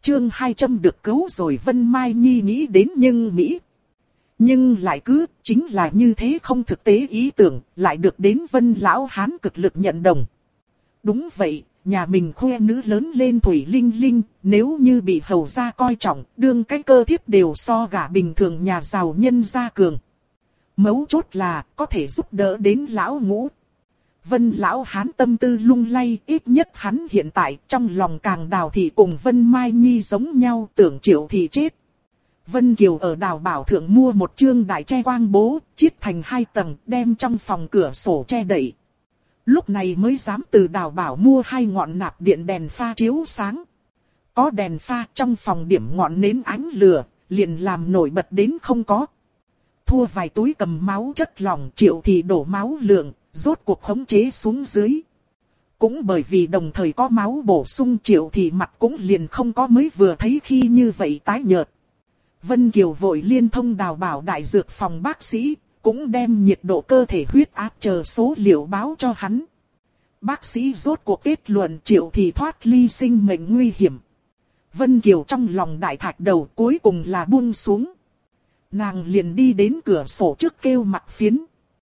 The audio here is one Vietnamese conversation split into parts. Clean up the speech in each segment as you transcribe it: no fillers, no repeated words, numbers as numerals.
chương 200 được cứu rồi. Vân Mai Nhi nghĩ đến nhưng lại cứ chính là như thế không thực tế ý tưởng, lại được đến Vân lão hán cực lực nhận đồng. Đúng vậy, nhà mình khoe nữ lớn lên thủy linh linh, nếu như bị hầu gia coi trọng, đương cái cơ thiếp đều so gả bình thường nhà giàu nhân gia cường. Mấu chốt là có thể giúp đỡ đến lão ngũ. Vân lão hán tâm tư lung lay, ít nhất hắn hiện tại trong lòng càng Đào thị cùng Vân Mai Nhi giống nhau, tưởng Triệu thị chết. Vân Kiều ở Đào Bảo Thượng mua một chương đại tre quang bố, chiết thành 2 tầng, đem trong phòng cửa sổ che đậy. Lúc này mới dám từ Đào Bảo mua 2 ngọn nạp điện đèn pha chiếu sáng. Có đèn pha trong phòng điểm ngọn nến ánh lửa, liền làm nổi bật đến không có. Thua vài túi cầm máu chất lỏng, Triệu thì đổ máu lượng, rốt cuộc khống chế xuống dưới. Cũng bởi vì đồng thời có máu bổ sung, Triệu thì mặt cũng liền không có mới vừa thấy khi như vậy tái nhợt. Vân Kiều vội liên thông Đào Bảo đại dược phòng bác sĩ, cũng đem nhiệt độ cơ thể, huyết áp chờ số liệu báo cho hắn. Bác sĩ rốt cuộc kết luận Triệu thì thoát ly sinh mệnh nguy hiểm. Vân Kiều trong lòng đại thạch đầu cuối cùng là buông xuống. Nàng liền đi đến cửa sổ trước kêu Mặc Phiến.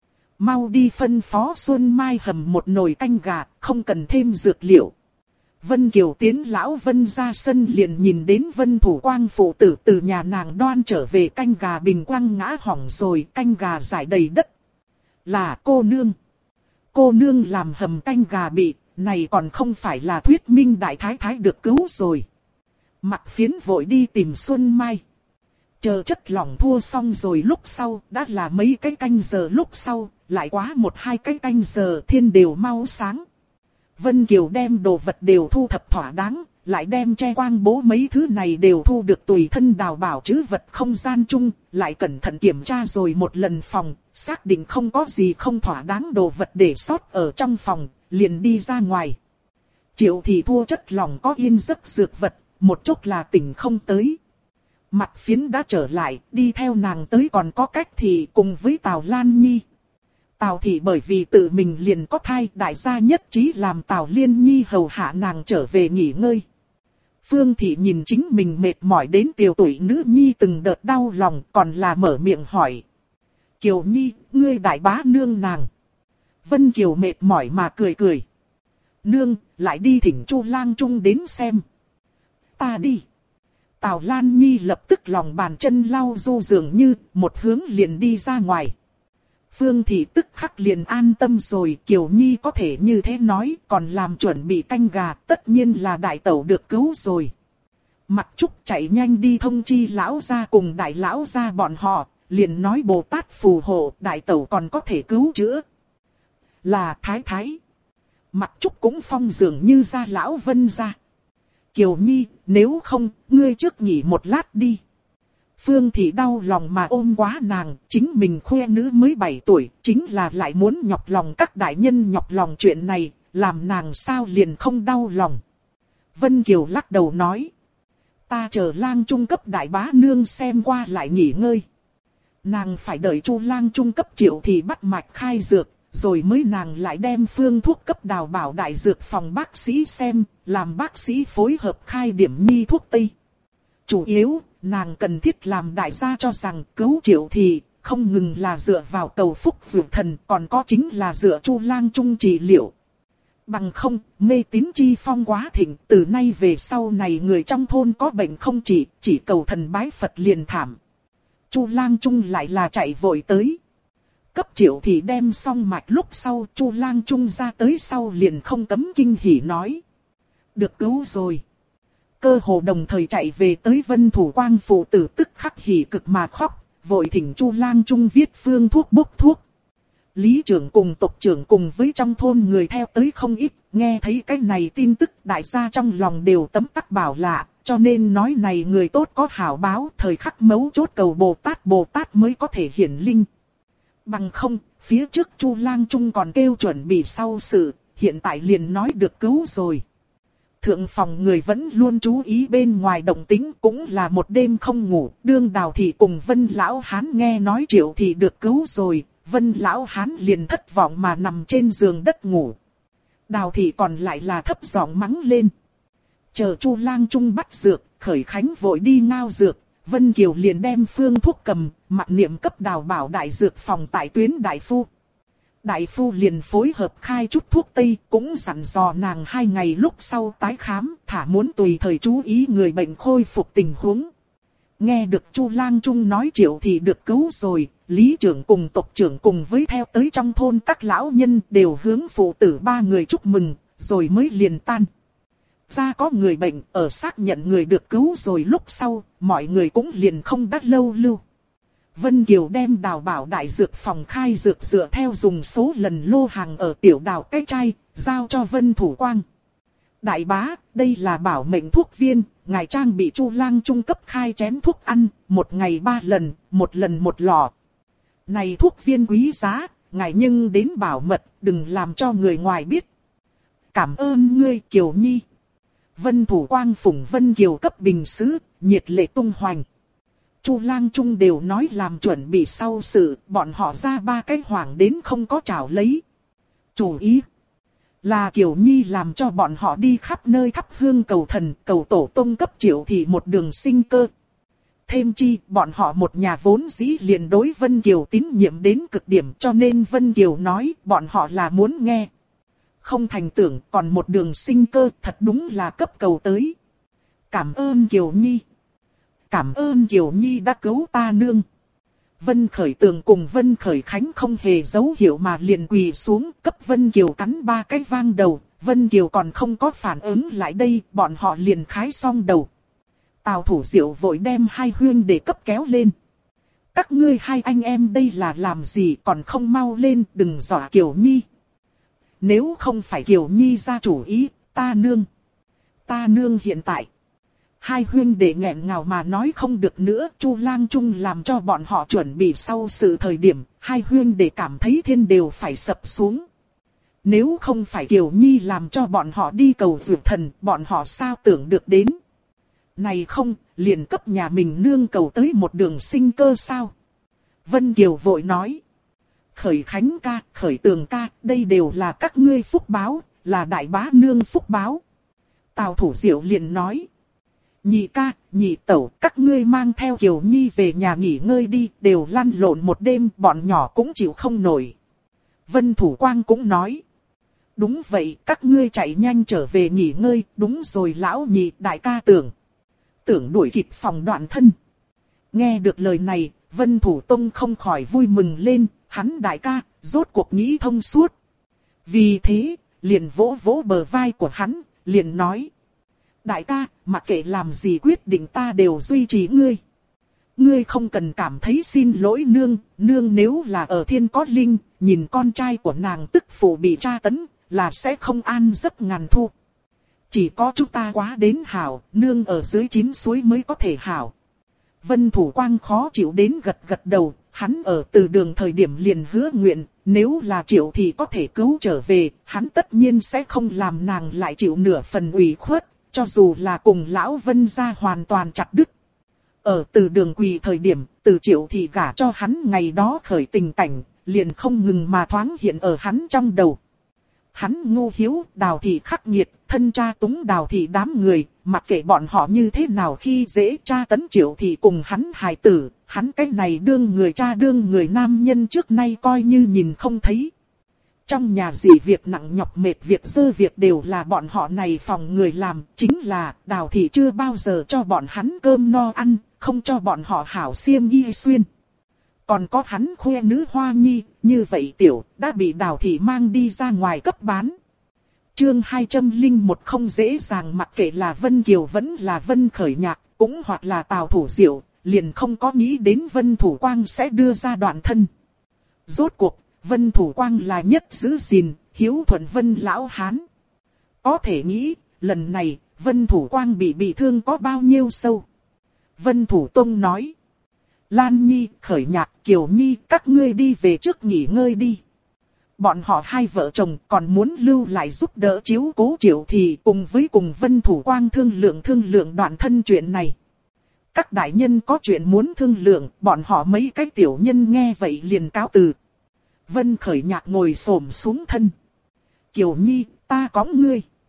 Mau đi phân phó Xuân Mai hầm một nồi canh gà, không cần thêm dược liệu. Vân Kiều tiến lão Vân ra sân liền nhìn đến Vân Thủ Quang phụ tử từ nhà nàng đoan trở về canh gà bình quang ngã hỏng rồi, canh gà rải đầy đất. Là cô nương. Cô nương làm hầm canh gà bị, này còn không phải là thuyết minh đại thái thái được cứu rồi. Mặc Phiến vội đi tìm Xuân Mai. Chờ chất lỏng thua xong rồi lúc sau, đã là mấy cái canh giờ lúc sau, lại quá 1-2 cái canh giờ thiên đều mau sáng. Vân Kiều đem đồ vật đều thu thập thỏa đáng, lại đem che quang bố mấy thứ này đều thu được tùy thân Đào Bảo trữ vật không gian chung, lại cẩn thận kiểm tra rồi một lần phòng, xác định không có gì không thỏa đáng đồ vật để sót ở trong phòng, liền đi ra ngoài. Triệu thì thua chất lỏng có yên giấc dược vật, một chút là tỉnh không tới. Mặc Phiến đã trở lại, đi theo nàng tới còn có Cách Thị cùng với Tào Lan Nhi. Tào Thị bởi vì tự mình liền có thai, đại gia nhất trí làm Tào Liên Nhi hầu hạ nàng trở về nghỉ ngơi. Phương Thị nhìn chính mình mệt mỏi đến tiều tuổi nữ nhi từng đợt đau lòng, còn là mở miệng hỏi. Kiều Nhi, ngươi đại bá nương nàng. Vân Kiều mệt mỏi mà cười cười. Nương, lại đi thỉnh Chu Lang Trung đến xem. Ta đi. Tào Lan Nhi lập tức lòng bàn chân lau du dường như một hướng liền đi ra ngoài. Phương Thị tức khắc liền an tâm rồi, Kiều Nhi có thể như thế nói, còn làm chuẩn bị canh gà, tất nhiên là đại tẩu được cứu rồi. Mặc Trúc chạy nhanh đi thông chi lão gia cùng đại lão gia bọn họ, liền nói Bồ Tát phù hộ, đại tẩu còn có thể cứu chữa. Là thái thái. Mặc Trúc cũng phong dường như ra lão Vân ra. Kiều Nhi, nếu không, ngươi trước nghỉ một lát đi. Phương Thị đau lòng mà ôm quá nàng, chính mình khoe nữ mới 7 tuổi, chính là lại muốn nhọc lòng các đại nhân nhọc lòng chuyện này, làm nàng sao liền không đau lòng. Vân Kiều lắc đầu nói. Ta chờ Lang Trung cấp đại bá nương xem qua lại nghỉ ngơi. Nàng phải đợi Chu Lang Trung cấp Triệu thì bắt mạch khai dược, rồi mới nàng lại đem phương thuốc cấp Đào Bảo đại dược phòng bác sĩ xem, làm bác sĩ phối hợp khai điểm nhi thuốc tây. Chủ yếu, nàng cần thiết làm đại gia cho rằng cứu Triệu thì không ngừng là dựa vào cầu phúc dược thần, còn có chính là dựa Chu Lang Trung trị liệu. Bằng không, mê tín chi phong quá thịnh, từ nay về sau này người trong thôn có bệnh không chỉ cầu thần bái Phật liền thảm. Chu Lang Trung lại là chạy vội tới. Cấp Triệu thì đem xong mạch lúc sau, Chu Lang Trung ra tới sau liền không cấm kinh hỉ nói. Được cứu rồi. Cơ hồ đồng thời chạy về tới Vân Thủ Quang phụ tử tức khắc hỉ cực mà khóc, vội thỉnh Chu Lang Trung viết phương thuốc bốc thuốc. Lý trưởng cùng tộc trưởng cùng với trong thôn người theo tới không ít, nghe thấy cái này tin tức đại gia trong lòng đều tấm tắc bảo lạ, cho nên nói này người tốt có hảo báo, thời khắc mấu chốt cầu Bồ Tát mới có thể hiển linh. Bằng không, phía trước Chu Lang Trung còn kêu chuẩn bị sau sự, hiện tại liền nói được cứu rồi. Thượng phòng người vẫn luôn chú ý bên ngoài động tĩnh, cũng là một đêm không ngủ, đương Đào Thị cùng Vân Lão Hán nghe nói Triệu Thị được cứu rồi, Vân Lão Hán liền thất vọng mà nằm trên giường đất ngủ. Đào Thị còn lại là thấp giọng mắng lên. Chờ Chu Lang Trung bắt dược, Khởi Khánh vội đi ngao dược, Vân Kiều liền đem phương thuốc cầm, Mặc Niệm cấp Đào Bảo đại dược phòng tại tuyến đại phu. Đại phu liền phối hợp khai chút thuốc tây, cũng dặn dò nàng 2 ngày lúc sau tái khám, thả muốn tùy thời chú ý người bệnh khôi phục tình huống. Nghe được Chu Lang Trung nói Triệu thì được cứu rồi, lý trưởng cùng tộc trưởng cùng với theo tới trong thôn các lão nhân đều hướng phụ tử 3 người chúc mừng, rồi mới liền tan. Ra có người bệnh, ở xác nhận người được cứu rồi lúc sau, mọi người cũng liền không đắt lâu lưu. Vân Kiều đem Đào Bảo đại dược phòng khai dược dựa theo dùng số lần lô hàng ở tiểu đào cái chai, giao cho Vân Thủ Quang. Đại bá, đây là bảo mệnh thuốc viên, ngài trang bị Chu Lang Trung cấp khai chén thuốc ăn, 1 ngày 3 lần, 1 lần 1 lọ. Này thuốc viên quý giá, ngài nhưng đến bảo mật, đừng làm cho người ngoài biết. Cảm ơn ngươi Kiều Nhi. Vân Thủ Quang phụng Vân Kiều cấp bình sứ, nhiệt lệ tung hoành. Chu Lang Trung đều nói làm chuẩn bị sau sự, bọn họ ra 3 cái hoảng đến không có trảo lấy. Chủ ý là Kiều Nhi làm cho bọn họ đi khắp nơi thắp hương cầu thần, cầu tổ tông cấp Triệu thị một đường sinh cơ. Thêm chi, bọn họ một nhà vốn dĩ liền đối Vân Kiều tín nhiệm đến cực điểm, cho nên Vân Kiều nói bọn họ là muốn nghe. Không thành tưởng còn một đường sinh cơ, thật đúng là cấp cầu tới. Cảm ơn Kiều Nhi. Cảm ơn Kiều Nhi đã cứu ta nương. Vân Khởi Tường cùng Vân Khởi Khánh không hề dấu hiệu mà liền quỳ xuống, cấp Vân Kiều cắn 3 cái vang đầu. Vân Kiều còn không có phản ứng lại đây, bọn họ liền khái xong đầu. Tào Thủ Diệu vội đem 2 huynh để cấp kéo lên. Các ngươi 2 anh em đây là làm gì, còn không mau lên, đừng dọa Kiều Nhi. Nếu không phải Kiều Nhi ra chủ ý, ta nương hiện tại. 2 huynh đệ nghẹn ngào mà nói không được nữa, Chu Lang Trung làm cho bọn họ chuẩn bị sau sự thời điểm, 2 huynh đệ cảm thấy thiên đều phải sập xuống. Nếu không phải Kiều Nhi làm cho bọn họ đi cầu dược thần, bọn họ sao tưởng được đến. Này không, liền cấp nhà mình nương cầu tới một đường sinh cơ sao. Vân Kiều vội nói. Khởi Khánh ca, Khởi Tường ca, đây đều là các ngươi phúc báo, là đại bá nương phúc báo. Tào Thủ Diệu liền nói. Nhị ca, nhị tẩu, các ngươi mang theo Kiều Nhi về nhà nghỉ ngơi đi, đều lăn lộn một đêm, bọn nhỏ cũng chịu không nổi. Vân Thủ Quang cũng nói. Đúng vậy, các ngươi chạy nhanh trở về nghỉ ngơi, đúng rồi lão nhị, đại ca tưởng đuổi kịp phòng đoạn thân. Nghe được lời này, Vân Thủ Tông không khỏi vui mừng lên, hắn đại ca, rốt cuộc nghĩ thông suốt. Vì thế, liền vỗ vỗ bờ vai của hắn, liền nói. Đại ca, mặc kệ làm gì quyết định ta đều duy trì ngươi. Ngươi không cần cảm thấy xin lỗi nương, nương nếu là ở thiên có linh, nhìn con trai của nàng tức phụ bị tra tấn, là sẽ không an giấc ngàn thu. Chỉ có chúng ta quá đến hảo, nương ở dưới 9 suối mới có thể hảo. Vân Thủ Quang khó chịu đến gật đầu, hắn ở từ đường thời điểm liền hứa nguyện, nếu là Triệu thì có thể cứu trở về, hắn tất nhiên sẽ không làm nàng lại chịu nửa phần ủy khuất, cho dù là cùng lão Vân gia hoàn toàn chặt đứt. Ở từ đường quỳ thời điểm, từ Triệu thì gả cho hắn ngày đó khởi tình cảnh, liền không ngừng mà thoáng hiện ở hắn trong đầu. Hắn ngu hiếu, Đào thị khắc nghiệt, thân cha túng Đào thị đám người, mặc kệ bọn họ như thế nào khi dễ tra tấn Triệu thị cùng hắn hài tử, hắn cái này đương người cha đương người nam nhân trước nay coi như nhìn không thấy. Trong nhà gì việc nặng nhọc mệt việc dơ việc đều là bọn họ này phòng người làm, chính là Đào thị chưa bao giờ cho bọn hắn cơm no ăn, không cho bọn họ hảo xiêm y xuyên. Còn có hắn khoe nữ Hoa Nhi, như vậy tiểu, đã bị Đào thị mang đi ra ngoài cấp bán. Chương 201 không dễ dàng, mặc kệ là Vân Kiều vẫn là Vân Khởi Nhạc, cũng hoặc là Tào Thủ Diệu, liền không có nghĩ đến Vân Thủ Quang sẽ đưa ra đoạn thân. Rốt cuộc, Vân Thủ Quang là nhất giữ gìn, hiếu thuận Vân Lão Hán. Có thể nghĩ, lần này, Vân Thủ Quang bị thương có bao nhiêu sâu. Vân Thủ Tông nói. Lan Nhi, Khởi Nhạc, Kiều Nhi, các ngươi đi về trước nghỉ ngơi đi. Bọn họ 2 vợ chồng còn muốn lưu lại giúp đỡ chiếu cố Triệu thì cùng Vân Thủ Quang thương lượng đoạn thân chuyện này. Các đại nhân có chuyện muốn thương lượng, bọn họ mấy cái tiểu nhân nghe vậy liền cáo từ. Vân Khởi Nhạc ngồi xổm xuống thân. Kiều Nhi, ta cõng ngươi.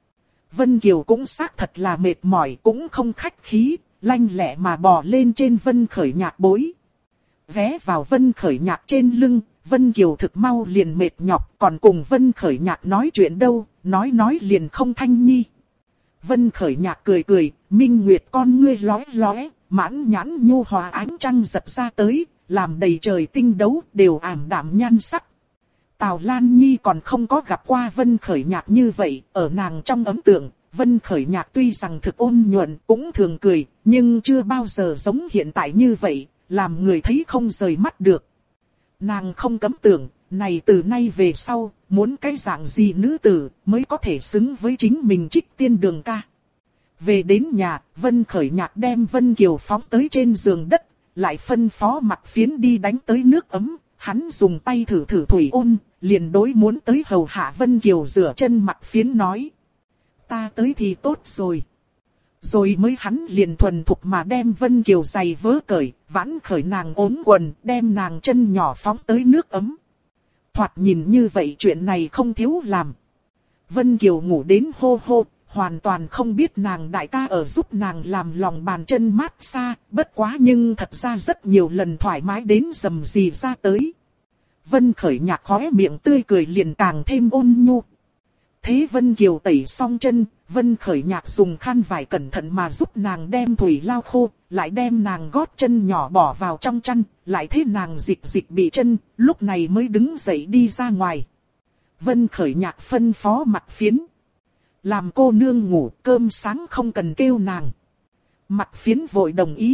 Vân Kiều cũng xác thật là mệt mỏi, cũng không khách khí, lanh lẹ mà bò lên trên Vân Khởi Nhạc bối. Ghé vào Vân Khởi Nhạc trên lưng, Vân Kiều thực mau liền mệt nhọc, còn cùng Vân Khởi Nhạc nói chuyện đâu, nói liền không thanh nhi. Vân Khởi Nhạc cười cười, minh nguyệt con ngươi lóe lóe, mãn nhãn nhu hòa ánh trăng giật ra tới, làm đầy trời tinh đấu đều ảm đạm nhan sắc. Tào Lan Nhi còn không có gặp qua Vân Khởi Nhạc như vậy, ở nàng trong ấn tượng, Vân Khởi Nhạc tuy rằng thực ôn nhuận cũng thường cười, nhưng chưa bao giờ giống hiện tại như vậy, làm người thấy không rời mắt được. Nàng không cấm tưởng, này từ nay về sau, muốn cái dạng gì nữ tử mới có thể xứng với chính mình Trích Tiên Đường ca. Về đến nhà, Vân Khởi Nhạc đem Vân Kiều phóng tới trên giường đất, lại phân phó Mặc Phiến đi đánh tới nước ấm, hắn dùng tay thử thủy ôn, liền đối muốn tới hầu hạ Vân Kiều rửa chân Mặc Phiến nói. Ta tới thì tốt rồi. Rồi mới hắn liền thuần thục mà đem Vân Kiều giày vớ cởi, vãn khởi nàng ốm quần, đem nàng chân nhỏ phóng tới nước ấm. Thoạt nhìn như vậy chuyện này không thiếu làm. Vân Kiều ngủ đến hô hô, hoàn toàn không biết nàng đại ca ở giúp nàng làm lòng bàn chân mát xa, bất quá nhưng thật ra rất nhiều lần thoải mái đến rầm rì ra tới. Vân Khởi Nhạc khóe miệng tươi cười liền càng thêm ôn nhu. Thế Vân Kiều tẩy xong chân, Vân Khởi Nhạc dùng khăn vải cẩn thận mà giúp nàng đem thủy lau khô, lại đem nàng gót chân nhỏ bỏ vào trong chăn, lại thế nàng dịch bị chân, lúc này mới đứng dậy đi ra ngoài. Vân Khởi Nhạc phân phó Mặc Phiến. Làm cô nương ngủ, cơm sáng không cần kêu nàng. Mặc Phiến vội đồng ý.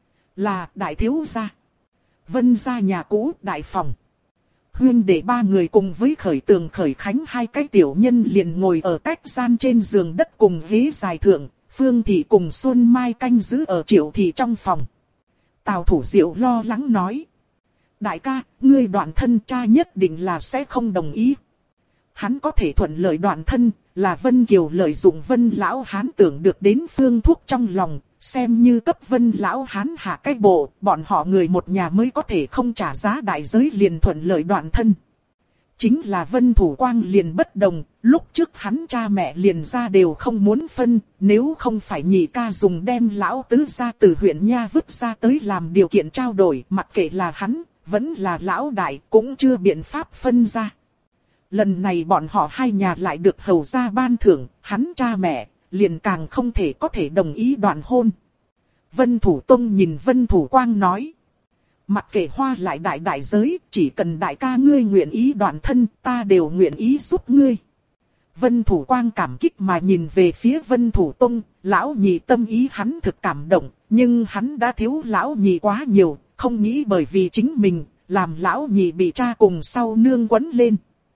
Là đại thiếu gia. Vân gia nhà cũ, đại phòng. Huyên để ba người cùng với Khởi Tường Khởi Khánh hai cái tiểu nhân liền ngồi ở cách gian trên giường đất cùng ghế dài thượng, Phương Thị cùng Xuân Mai canh giữ ở Triệu Thị trong phòng. Tào Thủ Diệu lo lắng nói. Đại ca, ngươi đoạn thân cha nhất định là sẽ không đồng ý. Hắn có thể thuận lợi đoạn thân, là Vân Kiều lợi dụng Vân Lão Hán tưởng được đến phương thuốc trong lòng, xem như cấp Vân Lão Hán hạ cái bộ, bọn họ người một nhà mới có thể không trả giá đại giới liền thuận lợi đoạn thân. Chính là Vân Thủ Quang liền bất đồng, lúc trước hắn cha mẹ liền ra đều không muốn phân, nếu không phải nhị ca dùng đem lão tứ ra từ huyện Nha vứt ra tới làm điều kiện trao đổi, mặc kệ là hắn, vẫn là lão đại, cũng chưa biện pháp phân ra. Lần này bọn họ hai nhà lại được hầu gia ban thưởng, hắn cha mẹ, liền càng không thể có thể đồng ý đoạn hôn. Vân Thủ Tông nhìn Vân Thủ Quang nói. Mặc kệ hoa lại đại giới, chỉ cần đại ca ngươi nguyện ý đoạn thân, ta đều nguyện ý giúp ngươi. Vân Thủ Quang cảm kích mà nhìn về phía Vân Thủ Tông, lão nhị tâm ý hắn thực cảm động, nhưng hắn đã thiếu lão nhị quá nhiều, không nghĩ bởi vì chính mình, làm lão nhị bị cha cùng sau nương quấn lên.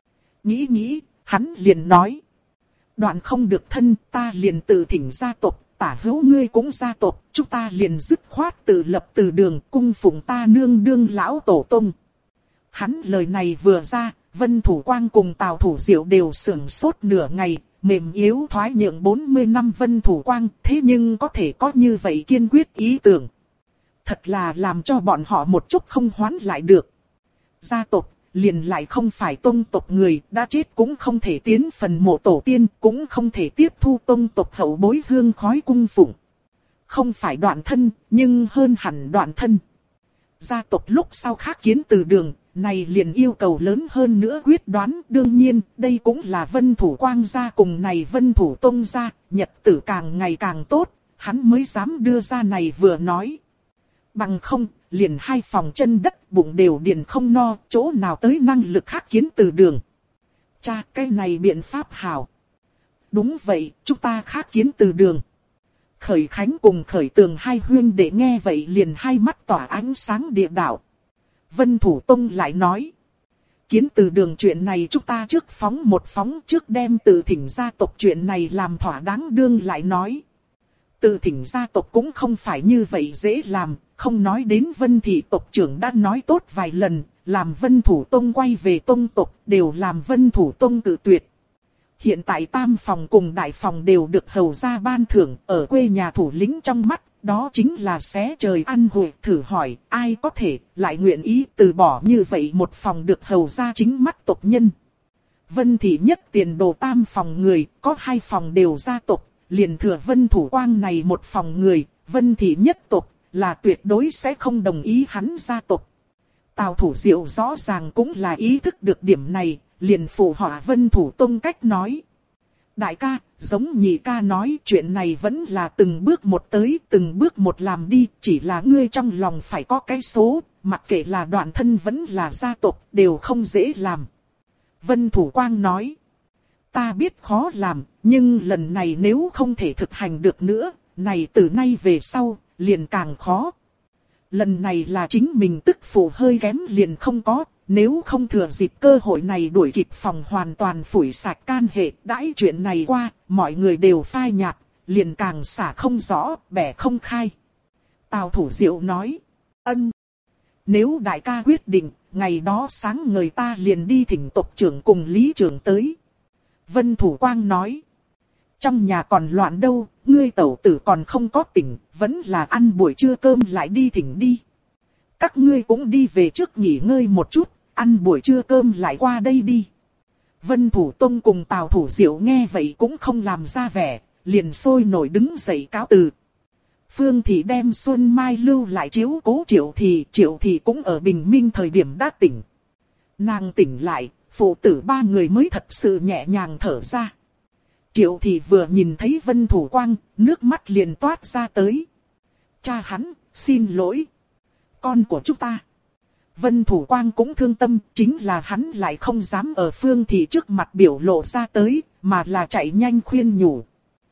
Nghĩ, hắn liền nói. Đoạn không được thân, ta liền tự thỉnh gia tộc, tả hữu ngươi cũng gia tộc, chúng ta liền dứt khoát tự lập từ đường, cung phụng ta nương đương lão tổ tông. Hắn lời này vừa ra, Vân Thủ Quang cùng Tào Thủ Diệu đều sửng sốt nửa ngày, mềm yếu thoái nhượng 40 năm Vân Thủ Quang, thế nhưng có thể có như vậy kiên quyết ý tưởng. Thật là làm cho bọn họ một chút không hoán lại được. Gia tộc liền lại không phải tông tộc người, đã chết cũng không thể tiến phần mộ tổ tiên, cũng không thể tiếp thu tông tộc hậu bối hương khói cung phụng. Không phải đoạn thân, nhưng hơn hẳn đoạn thân. Gia tộc lúc sau khác kiến từ đường, này liền yêu cầu lớn hơn nữa quyết đoán. Đương nhiên, đây cũng là Vân Thủ Quang gia cùng này Vân Thủ Tông gia, nhật tử càng ngày càng tốt, hắn mới dám đưa ra này vừa nói. Bằng không, liền hai phòng chân đất bụng đều điền không no, chỗ nào tới năng lực khác kiến từ đường. Cha, cái này biện pháp hảo. Đúng vậy, chúng ta khác kiến từ đường. Khởi Khánh cùng Khởi Tường hai huyên để nghe vậy liền hai mắt tỏa ánh sáng địa đạo. Vân Thủ Tông lại nói. Kiến từ đường chuyện này chúng ta trước phóng một phóng trước đem tự thỉnh gia tộc chuyện này làm thỏa đáng đương lại nói. Tự thỉnh gia tộc cũng không phải như vậy dễ làm, không nói đến Vân Thị tộc trưởng đã nói tốt vài lần, làm Vân Thủ Tông quay về tông tộc đều làm Vân Thủ Tông tự tuyệt. Hiện tại tam phòng cùng đại phòng đều được hầu gia ban thưởng, ở quê nhà thủ lĩnh trong mắt, đó chính là xé trời ăn hủi. Thử hỏi, ai có thể lại nguyện ý từ bỏ như vậy một phòng được hầu gia chính mắt tộc nhân. Vân thị nhất tiền đồ tam phòng người, có 2 phòng đều gia tộc, liền thừa Vân Thủ Quang này một phòng người, Vân thị nhất tộc là tuyệt đối sẽ không đồng ý hắn gia tộc. Tào Thủ Diệu rõ ràng cũng là ý thức được điểm này, liền phụ họa Vân Thủ Tông cách nói. Đại ca, giống nhị ca nói, chuyện này vẫn là từng bước một tới, từng bước một làm đi, chỉ là ngươi trong lòng phải có cái số, mặc kệ là đoạn thân vẫn là gia tộc, đều không dễ làm. Vân Thủ Quang nói, ta biết khó làm, nhưng lần này nếu không thể thực hành được nữa, này từ nay về sau, liền càng khó. Lần này là chính mình tức phụ hơi kém liền không có, nếu không thừa dịp cơ hội này đuổi kịp phòng hoàn toàn phủi sạch can hệ, đãi chuyện này qua, mọi người đều phai nhạt, liền càng xả không rõ, bẻ không khai. Tào Thủ Diệu nói, ân. Nếu đại ca quyết định, ngày đó sáng người ta liền đi thỉnh tộc trưởng cùng lý trưởng tới. Vân Thủ Quang nói, trong nhà còn loạn đâu, ngươi tẩu tử còn không có tỉnh, vẫn là ăn buổi trưa cơm lại đi thỉnh đi. Các ngươi cũng đi về trước nghỉ ngơi một chút, ăn buổi trưa cơm lại qua đây đi. Vân Thủ Tông cùng Tào Thủ Diệu nghe vậy cũng không làm ra vẻ, liền sôi nổi đứng dậy cáo từ. Phương Thị đem Xuân Mai lưu lại chiếu cố Triệu Thị cũng ở bình minh thời điểm đã tỉnh. Nàng tỉnh lại, phụ tử 3 người mới thật sự nhẹ nhàng thở ra. Triệu Thị vừa nhìn thấy Vân Thủ Quang, nước mắt liền toát ra tới. Cha hắn, xin lỗi. Con của chúng ta. Vân Thủ Quang cũng thương tâm, chính là hắn lại không dám ở Phương Thị trước mặt biểu lộ ra tới, mà là chạy nhanh khuyên nhủ.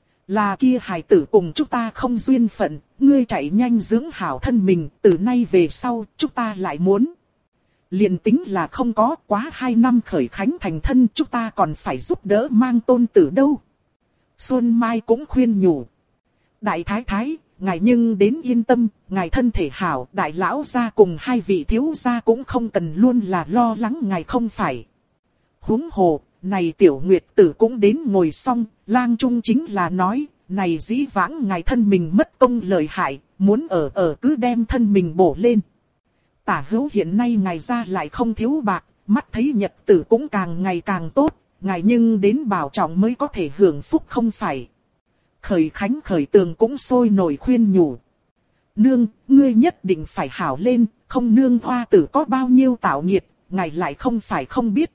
Là kia hài tử cùng chúng ta không duyên phận, ngươi chạy nhanh dưỡng hảo thân mình, từ nay về sau, chúng ta lại muốn. Liền tính là không có quá 2 năm khởi khánh thành thân, chúng ta còn phải giúp đỡ mang tôn tử đâu. Xuân Mai cũng khuyên nhủ. Đại thái thái, ngài nhưng đến yên tâm, ngài thân thể hảo, đại lão gia cùng 2 vị thiếu gia cũng không cần luôn là lo lắng ngài không phải. Huống hồ, này tiểu nguyệt tử cũng đến ngồi xong, lang trung chính là nói, này dĩ vãng ngài thân mình mất công lợi hại, muốn ở cứ đem thân mình bổ lên. Tả hữu hiện nay ngài ra lại không thiếu bạc, mắt thấy nhật tử cũng càng ngày càng tốt, ngài nhưng đến bảo trọng mới có thể hưởng phúc không phải. Khởi Khánh Khởi Tường cũng sôi nổi khuyên nhủ. Nương, ngươi nhất định phải hảo lên, không nương hoa tử có bao nhiêu tạo nghiệt, ngài lại không phải không biết.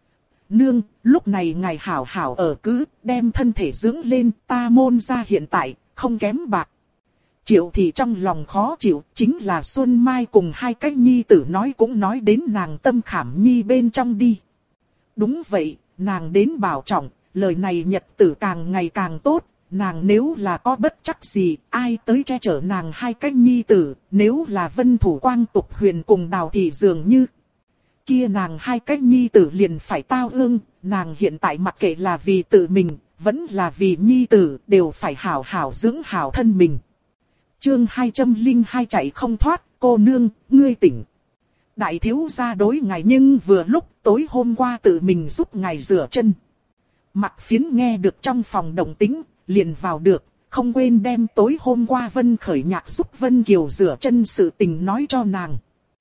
Nương, lúc này ngài hảo hảo ở cứ, đem thân thể dưỡng lên, ta môn ra hiện tại, không kém bạc. Triệu Thị trong lòng khó chịu, chính là Xuân Mai cùng 2 cái nhi tử nói cũng nói đến nàng tâm khảm nhi bên trong đi. Đúng vậy, nàng đến bảo trọng, lời này nhật tử càng ngày càng tốt, nàng nếu là có bất chắc gì, ai tới che chở nàng 2 cái nhi tử, nếu là Vân Thủ Quang Tục Huyền cùng Đào Thị dường như. Kia nàng 2 cái nhi tử liền phải tao ương, nàng hiện tại mặc kệ là vì tự mình, vẫn là vì nhi tử, đều phải hảo hảo dưỡng hảo thân mình. Chương 202 chạy không thoát, cô nương, ngươi tỉnh. Đại thiếu gia đối ngài nhưng vừa lúc tối hôm qua tự mình giúp ngài rửa chân. Mặc Phiến nghe được trong phòng động tĩnh, liền vào được, không quên đem tối hôm qua Vân Khởi Nhạc giúp Vân Kiều rửa chân sự tình nói cho nàng.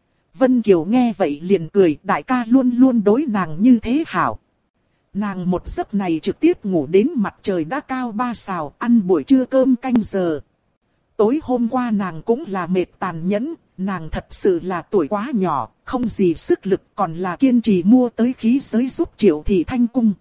Vân Kiều nghe vậy liền cười, đại ca luôn luôn đối nàng như thế hảo. Nàng một giấc này trực tiếp ngủ đến mặt trời đã cao 3 sào, ăn buổi trưa cơm canh giờ. Tối hôm qua nàng cũng là mệt tàn nhẫn, nàng thật sự là tuổi quá nhỏ, không gì sức lực, còn là kiên trì mua tới khí giới giúp Triệu Thị thanh cung.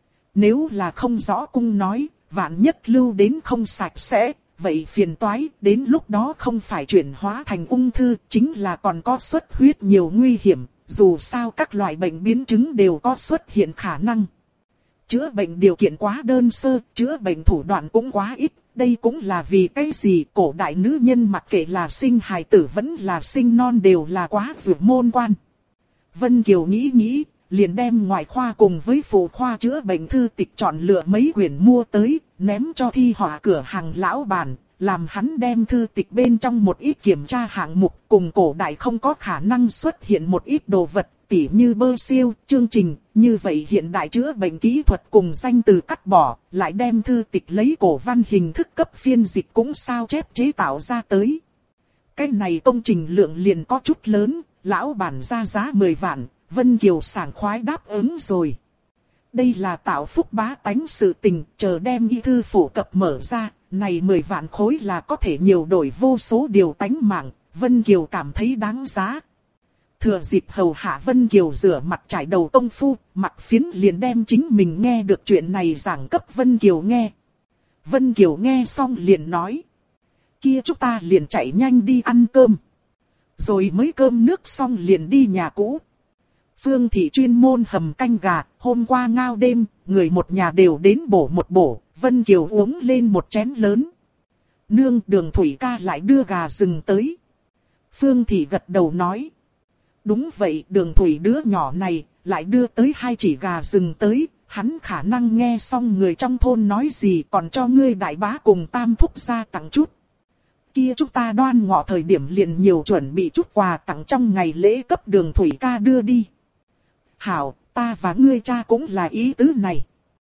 Nếu là không rõ cung nói, vạn nhất lưu đến không sạch sẽ, vậy phiền toái, đến lúc đó không phải chuyển hóa thành ung thư, chính là còn có xuất huyết nhiều nguy hiểm, dù sao các loại bệnh biến chứng đều có xuất hiện khả năng. Chữa bệnh điều kiện quá đơn sơ, chữa bệnh thủ đoạn cũng quá ít, đây cũng là vì cái gì cổ đại nữ nhân mặc kệ là sinh hài tử vẫn là sinh non đều là quá dược môn quan. Vân Kiều nghĩ, liền đem ngoại khoa cùng với phụ khoa chữa bệnh thư tịch chọn lựa mấy quyển mua tới, ném cho thi họa cửa hàng lão bản, làm hắn đem thư tịch bên trong một ít kiểm tra hạng mục cùng cổ đại không có khả năng xuất hiện một ít đồ vật, tỉ như bơ siêu, chương trình, như vậy hiện đại chữa bệnh kỹ thuật cùng danh từ cắt bỏ, lại đem thư tịch lấy cổ văn hình thức cấp phiên dịch cũng sao chép chế tạo ra tới. Cái này công trình lượng liền có chút lớn, lão bản ra giá 10 vạn, Vân Kiều sảng khoái đáp ứng rồi. Đây là tạo phúc bá tánh sự tình, chờ đem y thư phổ cập mở ra, này 10 vạn khối là có thể nhiều đổi vô số điều tánh mạng, Vân Kiều cảm thấy đáng giá. Thừa dịp hầu hạ Vân Kiều rửa mặt trải đầu công phu, Mạc Phiến liền đem chính mình nghe được chuyện này giảng cấp Vân Kiều nghe. Vân Kiều nghe xong liền nói. Kia chúng ta liền chạy nhanh đi ăn cơm. Rồi mới cơm nước xong liền đi nhà cũ. Phương thị chuyên môn hầm canh gà, hôm qua ngao đêm, người một nhà đều đến bổ một bổ, Vân Kiều uống lên một chén lớn. Nương, Đường Thủy ca lại đưa gà rừng tới. Phương thị gật đầu nói. Đúng vậy, Đường Thủy đứa nhỏ này, lại đưa tới 2 chỉ gà rừng tới, hắn khả năng nghe xong người trong thôn nói gì còn cho ngươi đại bá cùng tam thúc ra tặng chút. Kia chúng ta đoan ngọ thời điểm liền nhiều chuẩn bị chút quà tặng trong ngày lễ cấp Đường Thủy ca đưa đi. Hảo, ta và ngươi cha cũng là ý tứ này.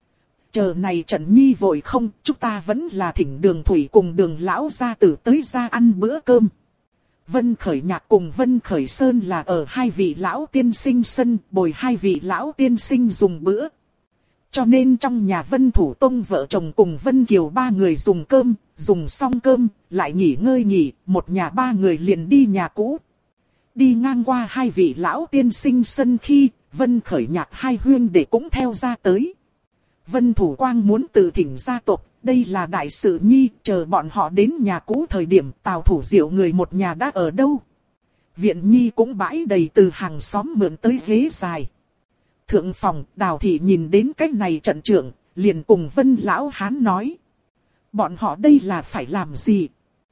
Chờ này Trần Nhi vội không, chúng ta vẫn là thỉnh Đường Thủy cùng Đường lão gia tử tới ra ăn bữa cơm. Vân Khởi Nhạc cùng Vân Khởi Sơn là ở 2 vị lão tiên sinh sân, bồi 2 vị lão tiên sinh dùng bữa. Cho nên trong nhà Vân Thủ Tông vợ chồng cùng Vân Kiều 3 người dùng cơm, dùng xong cơm, lại nghỉ ngơi nghỉ, một nhà 3 người liền đi nhà cũ. Đi ngang qua 2 vị lão tiên sinh sân khi, Vân Khởi Nhạc 2 huynh đệ cũng theo ra tới. Vân Thủ Quang muốn tự thỉnh gia tộc, đây là đại sự nhi, chờ bọn họ đến nhà cũ thời điểm Tào Thủ Diệu người một nhà đã ở đâu. Viện nhi cũng bãi đầy từ hàng xóm mượn tới ghế dài. Thượng phòng, Đào thị nhìn đến cách này trận trưởng, liền cùng Vân lão hán nói. Bọn họ đây là phải làm gì?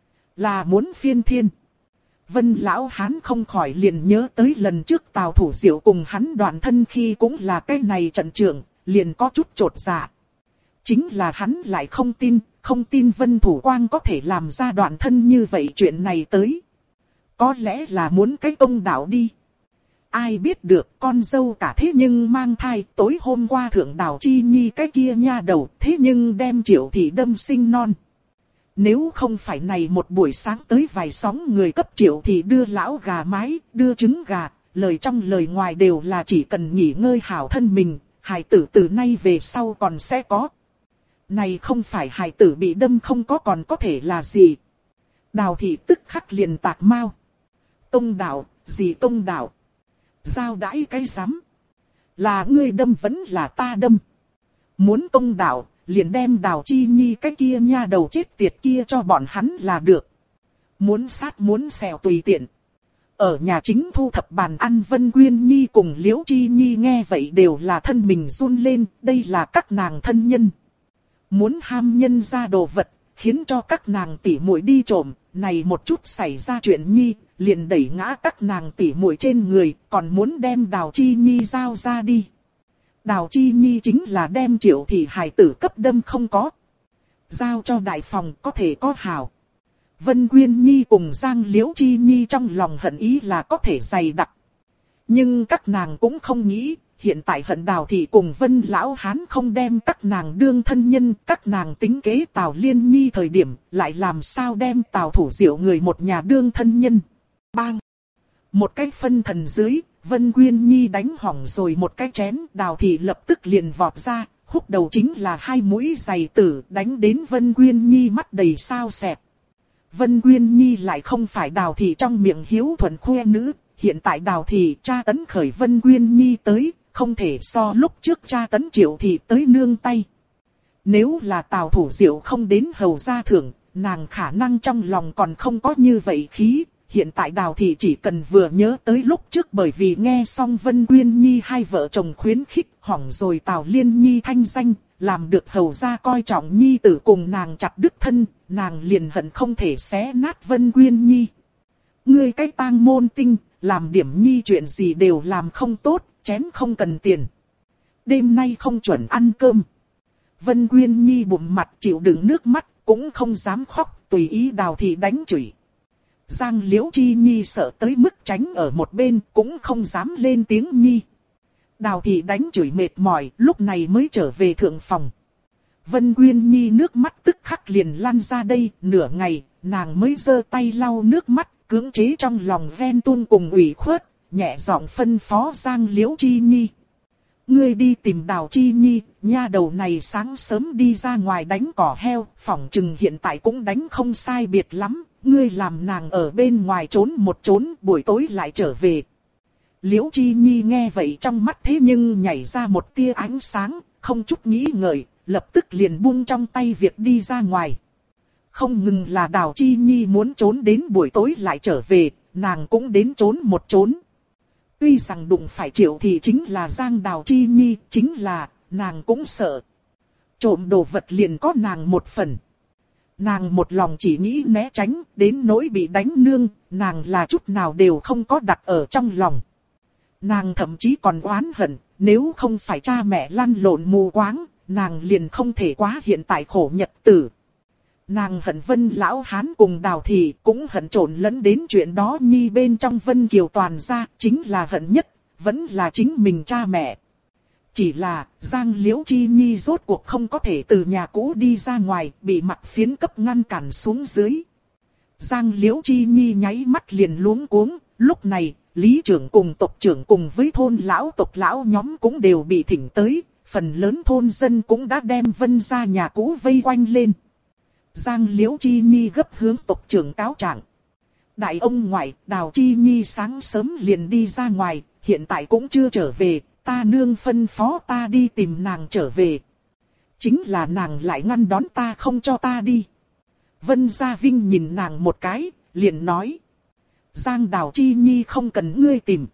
Là muốn phiên thiên. Vân lão hán không khỏi liền nhớ tới lần trước Tào Thủ Diệu cùng hắn đoàn thân khi cũng là cái này trận trưởng, liền có chút chột dạ. Chính là hắn lại không tin Vân Thủ Quang có thể làm ra đoạn thân như vậy chuyện này tới. Có lẽ là muốn cái công đạo đi. Ai biết được con dâu cả thế nhưng mang thai, tối hôm qua thượng Đào Chi Nhi cái kia nha đầu thế nhưng đem Triệu thị đâm sinh non. Nếu không phải này một buổi sáng tới vài sóng người cấp Triệu thị đưa lão gà mái, đưa trứng gà, lời trong lời ngoài đều là chỉ cần nghỉ ngơi hảo thân mình, hài tử từ nay về sau còn sẽ có. Này không phải hài tử bị đâm không có còn có thể là gì. Đào thị tức khắc liền tạc mau. Công đạo, gì công đạo? Giao đãi cái rắm. Là ngươi đâm vẫn là ta đâm. Muốn công đạo, liền đem Đào Chi Nhi cái kia nha đầu chết tiệt kia cho bọn hắn là được. Muốn sát muốn xẻo tùy tiện. Ở nhà chính thu thập bàn ăn Vân Quyên Nhi cùng Liễu Chi Nhi nghe vậy đều là thân mình run lên, đây là các nàng thân nhân. Muốn ham nhân ra đồ vật, khiến cho các nàng tỉ muội đi trộm, này một chút xảy ra chuyện Nhi, liền đẩy ngã các nàng tỉ muội trên người, còn muốn đem Đào Chi Nhi giao ra đi. Đào Chi Nhi chính là đem Triệu thị hài tử cấp đâm không có. Giao cho đại phòng có thể có hảo. Vân Quyên Nhi cùng Giang Liễu Chi Nhi trong lòng hận ý là có thể dày đặc. Nhưng các nàng cũng không nghĩ, hiện tại hận Đào thị cùng Vân lão hán không đem các nàng đương thân nhân, các nàng tính kế Tào Liên Nhi thời điểm, lại làm sao đem Tào Thủ Diệu người một nhà đương thân nhân. Bang! Một cái phân thần dưới, Vân Quyên Nhi đánh hỏng rồi một cái chén, Đào thị lập tức liền vọt ra, húc đầu chính là 2 mũi giày tử đánh đến Vân Quyên Nhi mắt đầy sao sẹt. Vân Quyên Nhi lại không phải Đào thị trong miệng hiếu thuần khoe nữ, hiện tại Đào thị tra tấn khởi Vân Quyên Nhi tới, không thể so lúc trước tra tấn Triệu thị tới nương tay. Nếu là Tào Thủ Diệu không đến hầu gia thưởng, nàng khả năng trong lòng còn không có như vậy khí. Hiện tại Đào thị chỉ cần vừa nhớ tới lúc trước bởi vì nghe xong Vân Quyên Nhi 2 vợ chồng khuyến khích hỏng rồi Tào Liên Nhi thanh danh, làm được hầu gia coi trọng Nhi tử cùng nàng chặt đứt thân, nàng liền hận không thể xé nát Vân Quyên Nhi. Ngươi cái tang môn tinh, làm điểm Nhi chuyện gì đều làm không tốt, chén không cần tiền. Đêm nay không chuẩn ăn cơm. Vân Quyên Nhi bụng mặt chịu đựng nước mắt, cũng không dám khóc, tùy ý Đào thị đánh chửi. Giang Liễu Chi Nhi sợ tới mức tránh ở một bên, cũng không dám lên tiếng Nhi. Đào thị đánh chửi mệt mỏi, lúc này mới trở về thượng phòng. Vân Quyên Nhi nước mắt tức khắc liền lăn ra đây, nửa ngày, nàng mới giơ tay lau nước mắt, cưỡng chế trong lòng ven tuôn cùng ủy khuất, nhẹ giọng phân phó Giang Liễu Chi Nhi. Ngươi đi tìm Đào Chi Nhi, nha đầu này sáng sớm đi ra ngoài đánh cỏ heo, phỏng chừng hiện tại cũng đánh không sai biệt lắm, ngươi làm nàng ở bên ngoài trốn một trốn, buổi tối lại trở về. Liễu Chi Nhi nghe vậy trong mắt thế nhưng nhảy ra một tia ánh sáng, không chút nghĩ ngợi, lập tức liền buông trong tay việc đi ra ngoài. Không ngừng là Đào Chi Nhi muốn trốn đến buổi tối lại trở về, nàng cũng đến trốn một trốn. Tuy rằng đụng phải Triệu thì chính là Giang Đào Chi Nhi, chính là, nàng cũng sợ. Trộm đồ vật liền có nàng một phần. Nàng một lòng chỉ nghĩ né tránh, đến nỗi bị đánh nương, nàng là chút nào đều không có đặt ở trong lòng. Nàng thậm chí còn oán hận, nếu không phải cha mẹ lăn lộn mù quáng, nàng liền không thể quá hiện tại khổ nhật tử. Nàng hận Vân Lão Hán cùng Đào Thị, cũng hận trộn lẫn đến chuyện đó Nhi bên trong Vân Kiều toàn gia, chính là hận nhất, vẫn là chính mình cha mẹ. Chỉ là, Giang Liễu Chi Nhi rốt cuộc không có thể từ nhà cũ đi ra ngoài, bị Mặc Phiến cấp ngăn cản xuống dưới. Giang Liễu Chi Nhi nháy mắt liền luống cuống, lúc này, lý trưởng cùng tộc trưởng cùng với thôn lão tộc lão nhóm cũng đều bị thỉnh tới, phần lớn thôn dân cũng đã đem Vân ra nhà cũ vây quanh lên. Giang Liễu Chi Nhi gấp hướng tộc trưởng cáo trạng. Đại ông ngoại, Đào Chi Nhi sáng sớm liền đi ra ngoài, hiện tại cũng chưa trở về, ta nương phân phó ta đi tìm nàng trở về. Chính là nàng lại ngăn đón ta không cho ta đi. Vân Gia Vinh nhìn nàng một cái, liền nói. Giang Đào Chi Nhi không cần ngươi tìm.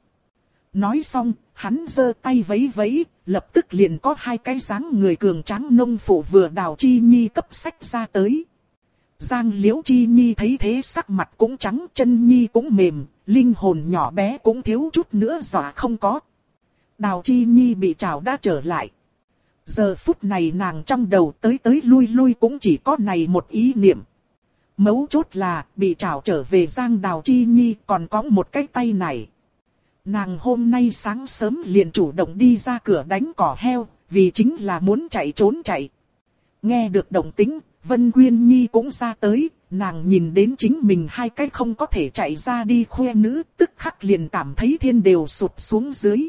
Nói xong, hắn giơ tay vẫy vẫy, lập tức liền có hai cái dáng người cường tráng nông phụ vừa Đào Chi Nhi cấp sách ra tới. Giang Liễu Chi Nhi thấy thế sắc mặt cũng trắng, chân Nhi cũng mềm, linh hồn nhỏ bé cũng thiếu chút nữa dọa không có. Đào Chi Nhi bị trảo đã trở lại. Giờ phút này nàng trong đầu tới lui lui cũng chỉ có này một ý niệm. Mấu chốt là bị trảo trở về Giang Đào Chi Nhi còn có một cái tay này. Nàng hôm nay sáng sớm liền chủ động đi ra cửa đánh cỏ heo, vì chính là muốn chạy trốn chạy. Nghe được động tĩnh, Vân Quyên Nhi cũng ra tới, nàng nhìn đến chính mình hai cái không có thể chạy ra đi khoe nữ, tức khắc liền cảm thấy thiên đều sụp xuống dưới.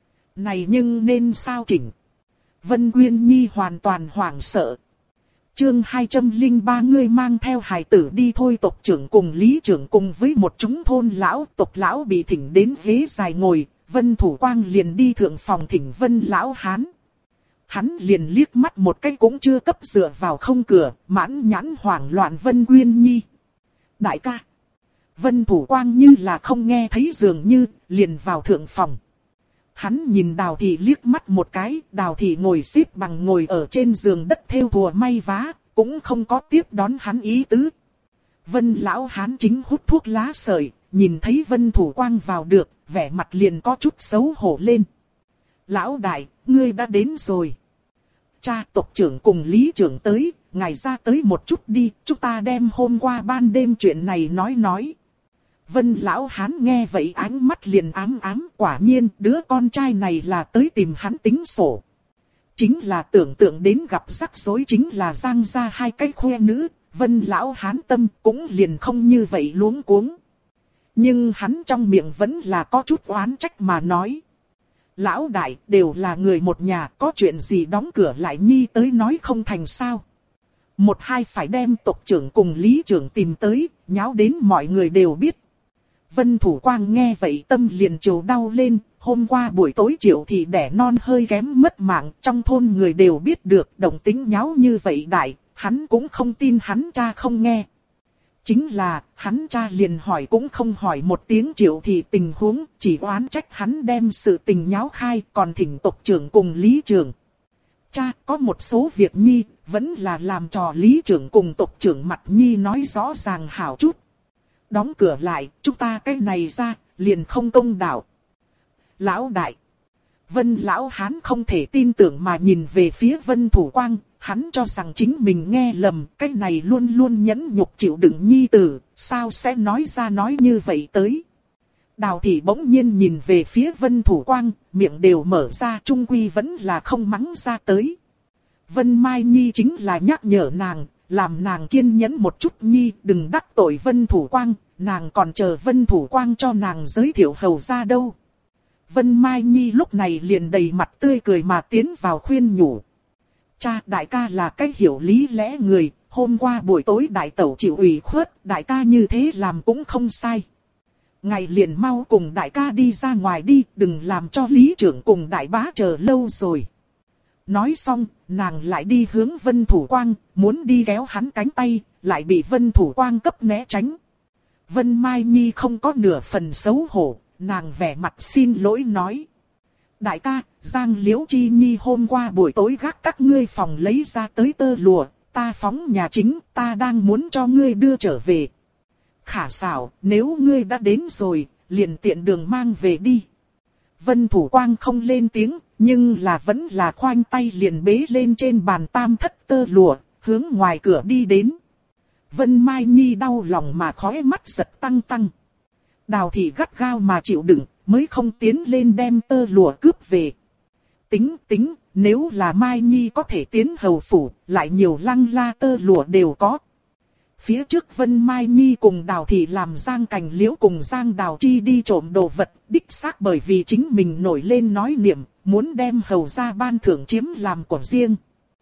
Này nhưng nên sao chỉnh? Vân Quyên Nhi hoàn toàn hoảng sợ. Chương 203 ngươi mang theo hài tử đi thôi. Tộc trưởng cùng lý trưởng cùng với một chúng thôn lão, tộc lão bị thỉnh đến ghế dài ngồi, Vân Thủ Quang liền đi thượng phòng thỉnh Vân Lão Hán. Hắn liền liếc mắt một cái cũng chưa cấp dựa vào không cửa, mãn nhãn hoảng loạn Vân Quyên Nhi. Đại ca. Vân Thủ Quang như là không nghe thấy dường như, liền vào thượng phòng. Hắn nhìn Đào Thị liếc mắt một cái, Đào Thị ngồi xếp bằng ngồi ở trên giường đất thêu thùa may vá, cũng không có tiếp đón hắn ý tứ. Vân Lão Hán chính hút thuốc lá sợi, nhìn thấy Vân Thủ Quang vào được, vẻ mặt liền có chút xấu hổ lên. Lão đại, ngươi đã đến rồi. Cha, tộc trưởng cùng lý trưởng tới, ngài ra tới một chút đi, chúng ta đem hôm qua ban đêm chuyện này nói. Vân Lão Hán nghe vậy ánh mắt liền ám ám, quả nhiên đứa con trai này là tới tìm hắn tính sổ. Chính là tưởng tượng đến gặp rắc rối chính là Giang gia hai cái khoe nữ, Vân Lão Hán tâm cũng liền không như vậy luống cuống. Nhưng hắn trong miệng vẫn là có chút oán trách mà nói. Lão đại đều là người một nhà, có chuyện gì đóng cửa lại Nhi tới nói không thành sao. Một hai phải đem tộc trưởng cùng lý trưởng tìm tới, nháo đến mọi người đều biết. Vân Thủ Quang nghe vậy tâm liền trầu đau lên, hôm qua buổi tối Triệu thì đẻ non hơi kém mất mạng, trong thôn người đều biết được động tính nháo như vậy đại, hắn cũng không tin hắn cha không nghe. Chính là, hắn cha liền hỏi cũng không hỏi một tiếng Triệu thì tình huống, chỉ oán trách hắn đem sự tình nháo khai, còn thỉnh tộc trưởng cùng lý trưởng. Cha, có một số việc Nhi, vẫn là làm trò lý trưởng cùng tộc trưởng mặt Nhi nói rõ ràng hảo chút. Đóng cửa lại, chúng ta cái này ra, liền không công đạo. Lão đại. Vân Lão Hán không thể tin tưởng mà nhìn về phía Vân Thủ Quang, hắn cho rằng chính mình nghe lầm, cái này luôn luôn nhẫn nhục chịu đựng Nhi tử, sao sẽ nói ra nói như vậy tới. Đào Thị bỗng nhiên nhìn về phía Vân Thủ Quang, miệng đều mở ra, trung quy vẫn là không mắng ra tới. Vân Mai Nhi chính là nhắc nhở nàng, làm nàng kiên nhẫn một chút Nhi, đừng đắc tội Vân Thủ Quang, nàng còn chờ Vân Thủ Quang cho nàng giới thiệu hầu ra đâu. Vân Mai Nhi lúc này liền đầy mặt tươi cười mà tiến vào khuyên nhủ. Cha, đại ca là cái hiểu lý lẽ người, hôm qua buổi tối đại tẩu chịu ủy khuất, đại ca như thế làm cũng không sai. Ngài liền mau cùng đại ca đi ra ngoài đi, đừng làm cho lý trưởng cùng đại bá chờ lâu rồi. Nói xong, nàng lại đi hướng Vân Thủ Quang, muốn đi kéo hắn cánh tay, lại bị Vân Thủ Quang cấp né tránh. Vân Mai Nhi không có nửa phần xấu hổ, nàng vẻ mặt xin lỗi nói. Đại ca, Giang Liễu Chi Nhi hôm qua buổi tối gác các ngươi phòng lấy ra tới tơ lụa, ta phóng nhà chính, ta đang muốn cho ngươi đưa trở về. Khả xảo, nếu ngươi đã đến rồi, liền tiện đường mang về đi. Vân Thủ Quang không lên tiếng, nhưng là vẫn là khoanh tay liền bế lên trên bàn tam thất tơ lụa, hướng ngoài cửa đi đến. Vân Mai Nhi đau lòng mà khóe mắt giật tăng tăng. Đào Thị gắt gao mà chịu đựng, mới không tiến lên đem tơ lụa cướp về. Tính, nếu là Mai Nhi có thể tiến hầu phủ, lại nhiều lăng la tơ lụa đều có. Phía trước Vân Mai Nhi cùng Đào Thị làm Giang Cành Liễu cùng Giang Đào Chi đi trộm đồ vật, đích xác bởi vì chính mình nổi lên nói niệm, muốn đem hầu gia ban thưởng chiếm làm của riêng.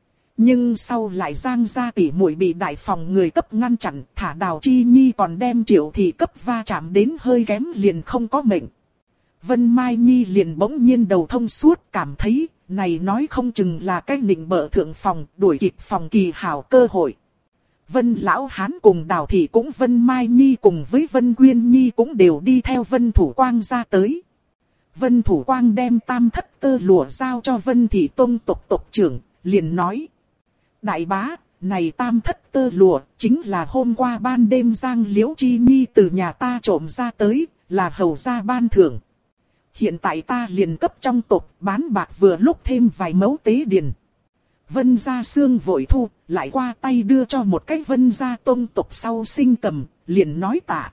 Nhưng sau lại Giang gia tỷ muội bị đại phòng người cấp ngăn chặn, thả Đào Chi Nhi còn đem Triệu Thị cấp va chạm đến hơi kém liền không có mệnh. Vân Mai Nhi liền bỗng nhiên đầu thông suốt, cảm thấy, này nói không chừng là cái nịnh bợ thượng phòng, đuổi kịp phòng kỳ hảo cơ hội. Vân Lão Hán cùng Đào Thị cũng Vân Mai Nhi cùng với Vân Quyên Nhi cũng đều đi theo Vân Thủ Quang ra tới. Vân Thủ Quang đem tam thất tơ lụa giao cho Vân Thị Tông tộc trưởng, liền nói. Đại bá, này tam thất tơ lụa, chính là hôm qua ban đêm Giang Liễu Chi Nhi từ nhà ta trộm ra tới, là hầu gia ban thưởng. Hiện tại ta liền cấp trong tộc bán bạc vừa lúc thêm vài mẫu tế điền. Vân gia Sương vội thu, lại qua tay đưa cho một cái Vân gia Tông tộc sau sinh cầm, liền nói tạ.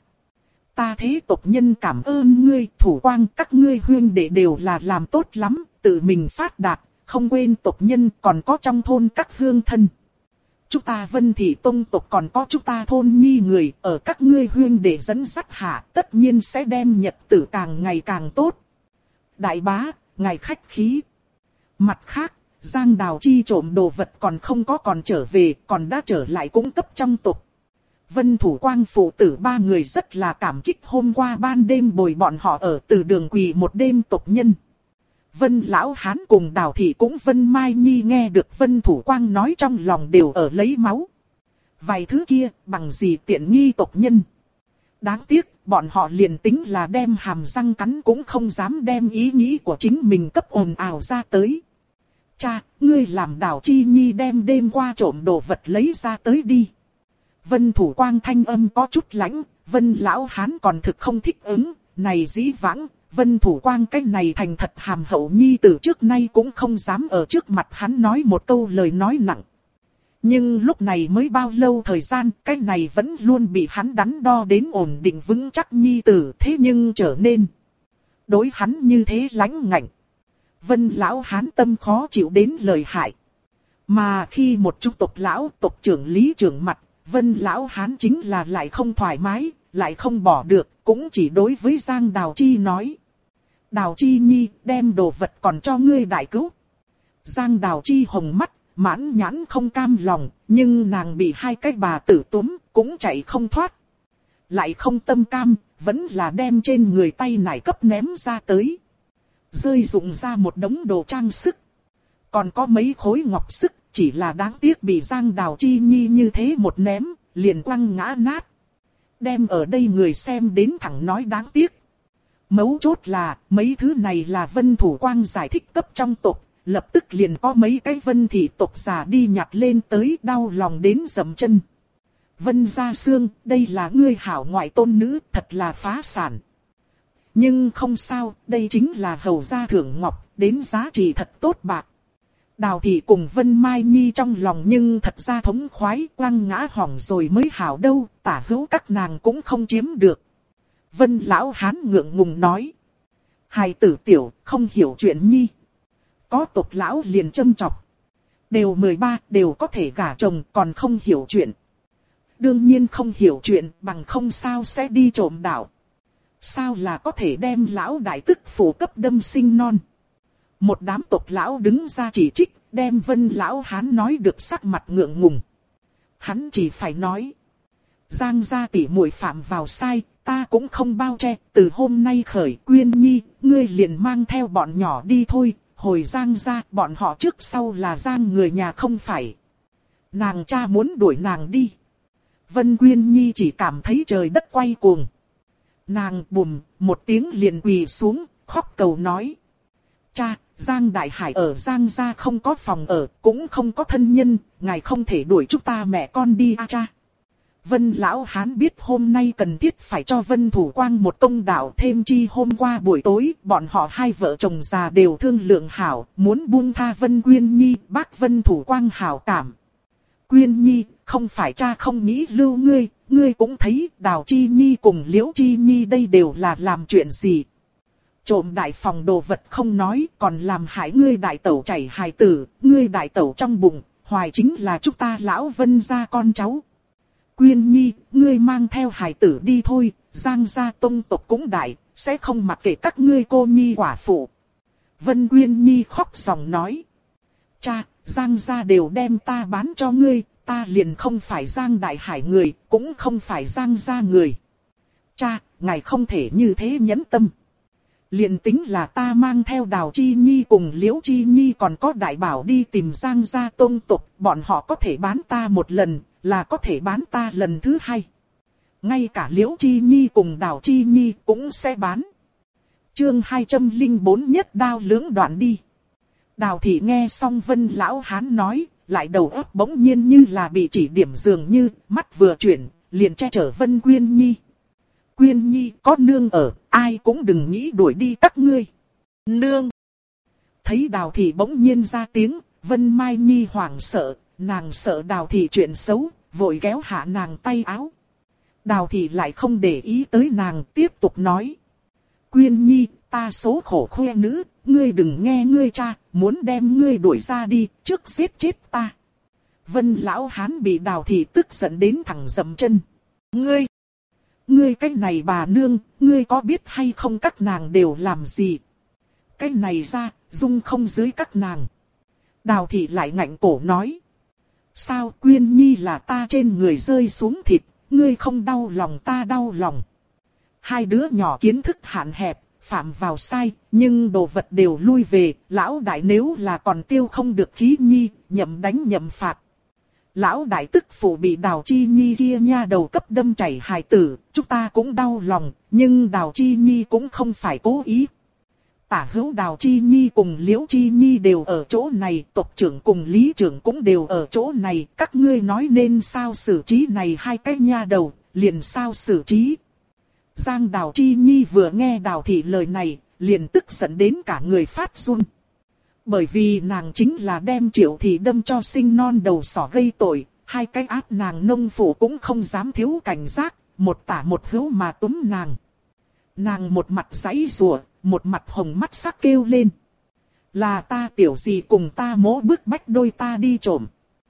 Ta thế tộc nhân cảm ơn ngươi, Thủ Quang, các ngươi huynh đệ đều là làm tốt lắm, tự mình phát đạt, không quên tộc nhân còn có trong thôn các hương thân. Chúng ta Vân Thị Tông tộc còn có chúng ta thôn nhi người, ở các ngươi huynh đệ dẫn dắt hạ, tất nhiên sẽ đem nhật tử càng ngày càng tốt. Đại bá, ngài khách khí. Mặt khác, Giang Đào Chi trộm đồ vật còn không có còn trở về, còn đã trở lại cũng cấp trong tộc. Vân Thủ Quang phụ tử ba người rất là cảm kích hôm qua ban đêm bồi bọn họ ở từ đường quỳ một đêm tộc nhân. Vân Lão Hán cùng Đào Thị cũng Vân Mai Nhi nghe được Vân Thủ Quang nói trong lòng đều ở lấy máu. Vài thứ kia bằng gì tiện nghi tộc nhân. Đáng tiếc, bọn họ liền tính là đem hàm răng cắn cũng không dám đem ý nghĩ của chính mình cấp ồn ào ra tới. Cha, ngươi làm Đào Chi Nhi đem đêm qua trộm đồ vật lấy ra tới đi. Vân Thủ Quang thanh âm có chút lãnh, Vân Lão Hán còn thực không thích ứng, này dĩ vãng, Vân Thủ Quang cái này thành thật hàm hậu nhi từ trước nay cũng không dám ở trước mặt hắn nói một câu lời nói nặng. Nhưng lúc này mới bao lâu thời gian, cái này vẫn luôn bị hắn đắn đo đến ổn định vững chắc nhi tử, thế nhưng trở nên đối hắn như thế lãnh ngạnh. Vân Lão Hán tâm khó chịu đến lời hại. Mà khi một chút tộc lão, tộc trưởng lý trưởng mặt, Vân Lão Hán chính là lại không thoải mái, lại không bỏ được, cũng chỉ đối với Giang Đào Chi nói. Đào Chi Nhi, đem đồ vật còn cho ngươi đại cứu. Giang Đào Chi hồng mắt, mãn nhãn không cam lòng, nhưng nàng bị hai cái bà tử túm, cũng chạy không thoát. Lại không tâm cam, vẫn là đem trên người tay nải cấp ném ra tới. Rơi rụng ra một đống đồ trang sức. Còn có mấy khối ngọc sức, chỉ là đáng tiếc bị Giang Đào Chi Nhi như thế một ném, liền quăng ngã nát. Đem ở đây người xem đến thẳng nói đáng tiếc. Mấu chốt là, mấy thứ này là Vân Thủ Quang giải thích cấp trong tộc, lập tức liền có mấy cái Vân Thị tộc già đi nhặt lên tới đau lòng đến dầm chân. Vân Gia Sương, đây là ngươi hảo ngoại tôn nữ, thật là phá sản. Nhưng không sao, đây chính là hầu gia thưởng ngọc, đến giá trị thật tốt bạc. Đào Thị cùng Vân Mai Nhi trong lòng nhưng thật ra thống khoái, quăng ngã hỏng rồi mới hảo đâu, tả hữu các nàng cũng không chiếm được. Vân Lão Hán ngượng ngùng nói. Hài tử tiểu, không hiểu chuyện nhi. Có tộc lão liền châm chọc. Đều 13, đều có thể gả chồng, còn không hiểu chuyện. Đương nhiên không hiểu chuyện, bằng không sao sẽ đi trộm đạo. Sao là có thể đem lão đại tức phụ cấp đâm sinh non? Một đám tộc lão đứng ra chỉ trích, đem Vân lão hán nói được sắc mặt ngượng ngùng. Hắn chỉ phải nói. Giang gia tỷ muội phạm vào sai, ta cũng không bao che, từ hôm nay khởi Quyên Nhi, ngươi liền mang theo bọn nhỏ đi thôi, hồi Giang gia, bọn họ trước sau là Giang người nhà không phải. Nàng cha muốn đuổi nàng đi. Vân Quyên Nhi chỉ cảm thấy trời đất quay cuồng. Nàng bùm, một tiếng liền quỳ xuống, khóc cầu nói. Cha, Giang Đại Hải ở Giang gia không có phòng ở, cũng không có thân nhân, ngài không thể đuổi chúng ta mẹ con đi à cha. Vân lão hán biết hôm nay cần thiết phải cho Vân Thủ Quang một công đạo, thêm chi hôm qua buổi tối, bọn họ hai vợ chồng già đều thương lượng hảo, muốn buông tha Vân Quyên Nhi, bác Vân Thủ Quang hảo cảm. Quyên Nhi, không phải cha không nghĩ lưu ngươi, ngươi cũng thấy Đào Chi Nhi cùng Liễu Chi Nhi đây đều là làm chuyện gì. Trộm đại phòng đồ vật không nói, còn làm hại ngươi đại tẩu chảy hài tử, ngươi đại tẩu trong bụng, hoài chính là chúng ta lão Vân gia con cháu. Quyên Nhi, ngươi mang theo hài tử đi thôi, Giang gia tông tộc cũng đại, sẽ không mặc kệ các ngươi cô nhi quả phụ. Vân Quyên Nhi khóc ròng nói. Cha, Giang gia đều đem ta bán cho ngươi, ta liền không phải Giang Đại Hải người, cũng không phải Giang gia người. Cha, ngài không thể như thế nhẫn tâm. Liền tính là ta mang theo Đào Chi Nhi cùng Liễu Chi Nhi còn có Đại Bảo đi tìm Giang gia tông tộc, bọn họ có thể bán ta một lần, là có thể bán ta lần thứ hai. Ngay cả Liễu Chi Nhi cùng Đào Chi Nhi cũng sẽ bán. Chương 204 nhất đao lưỡng đoạn đi. Đào thị nghe xong Vân lão hán nói, lại đầu óc bỗng nhiên như là bị chỉ điểm dường như, mắt vừa chuyển, liền che chở Vân Quyên Nhi. Quyên Nhi có nương ở, ai cũng đừng nghĩ đuổi đi các ngươi. Nương! Thấy Đào thị bỗng nhiên ra tiếng, Vân Mai Nhi hoảng sợ, nàng sợ Đào thị chuyện xấu, vội kéo hạ nàng tay áo. Đào thị lại không để ý tới nàng, tiếp tục nói. Quyên Nhi, ta số khổ khoe nữ, ngươi đừng nghe ngươi cha, muốn đem ngươi đuổi ra đi, trước giết chết ta. Vân lão hán bị Đào thị tức giận đến thẳng dậm chân. Ngươi cái này bà nương, ngươi có biết hay không các nàng đều làm gì? Cái này ra, dung không dưới các nàng. Đào thị lại ngạnh cổ nói. Sao Quyên Nhi là ta trên người rơi xuống thịt, ngươi không đau lòng ta đau lòng. Hai đứa nhỏ kiến thức hạn hẹp, phạm vào sai, nhưng đồ vật đều lui về, lão đại nếu là còn tiêu không được khí nhi, nhậm đánh nhậm phạt. Lão đại tức phụ bị Đào Chi Nhi kia nha đầu cấp đâm chảy hài tử, chúng ta cũng đau lòng, nhưng Đào Chi Nhi cũng không phải cố ý. Tả hữu Đào Chi Nhi cùng Liễu Chi Nhi đều ở chỗ này, tộc trưởng cùng lý trưởng cũng đều ở chỗ này, các ngươi nói nên sao xử trí này hai cái nha đầu, liền sao xử trí. Giang Đào Chi Nhi vừa nghe Đào thị lời này, liền tức giận đến cả người phát run. Bởi vì nàng chính là đem Triệu thị đâm cho sinh non đầu sỏ gây tội, hai cái áp nàng nông phụ cũng không dám thiếu cảnh giác, một tả một hữu mà túm nàng. Nàng một mặt giãy giụa, một mặt hồng mắt sắc kêu lên. Là ta tiểu gì cùng ta mố bức bách đôi ta đi trộm.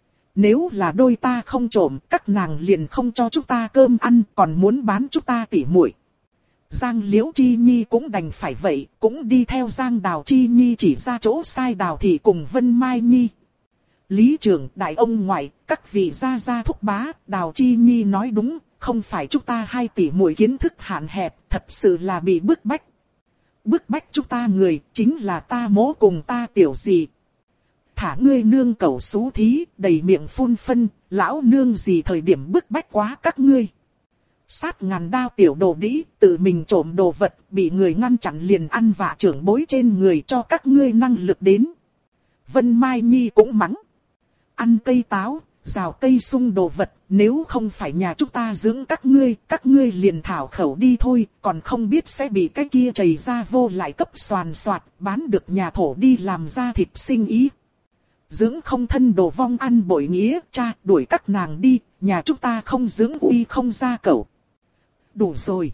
Nếu là đôi ta không trộm, các nàng liền không cho chúng ta cơm ăn, còn muốn bán chúng ta tỉ muội. Giang Liễu Chi Nhi cũng đành phải vậy, cũng đi theo Giang Đào Chi Nhi chỉ ra chỗ sai Đào thị cùng Vân Mai Nhi. Lý trưởng, đại ông ngoại, các vị gia gia thúc bá, Đào Chi Nhi nói đúng, không phải chúng ta hai tỷ muội kiến thức hạn hẹp, thật sự là bị bức bách. Bức bách chúng ta người, chính là ta mố cùng ta tiểu gì. Thả ngươi nương cẩu xú thí, đầy miệng phun phân, lão nương gì thời điểm bức bách quá các ngươi. Sát ngàn đao tiểu đồ đĩ, tự mình trộm đồ vật, bị người ngăn chặn liền ăn vạ trưởng bối trên người cho các ngươi năng lực đến. Vân Mai Nhi cũng mắng. Ăn cây táo, rào cây sung đồ vật, nếu không phải nhà chúng ta dưỡng các ngươi liền thảo khẩu đi thôi, còn không biết sẽ bị cái kia chảy ra vô lại cấp xoàn xoạt, bán được nhà thổ đi làm ra thịt sinh ý. Dưỡng không thân đồ vong ăn bội nghĩa, cha đuổi các nàng đi, nhà chúng ta không dưỡng uy không ra cẩu. Đủ rồi.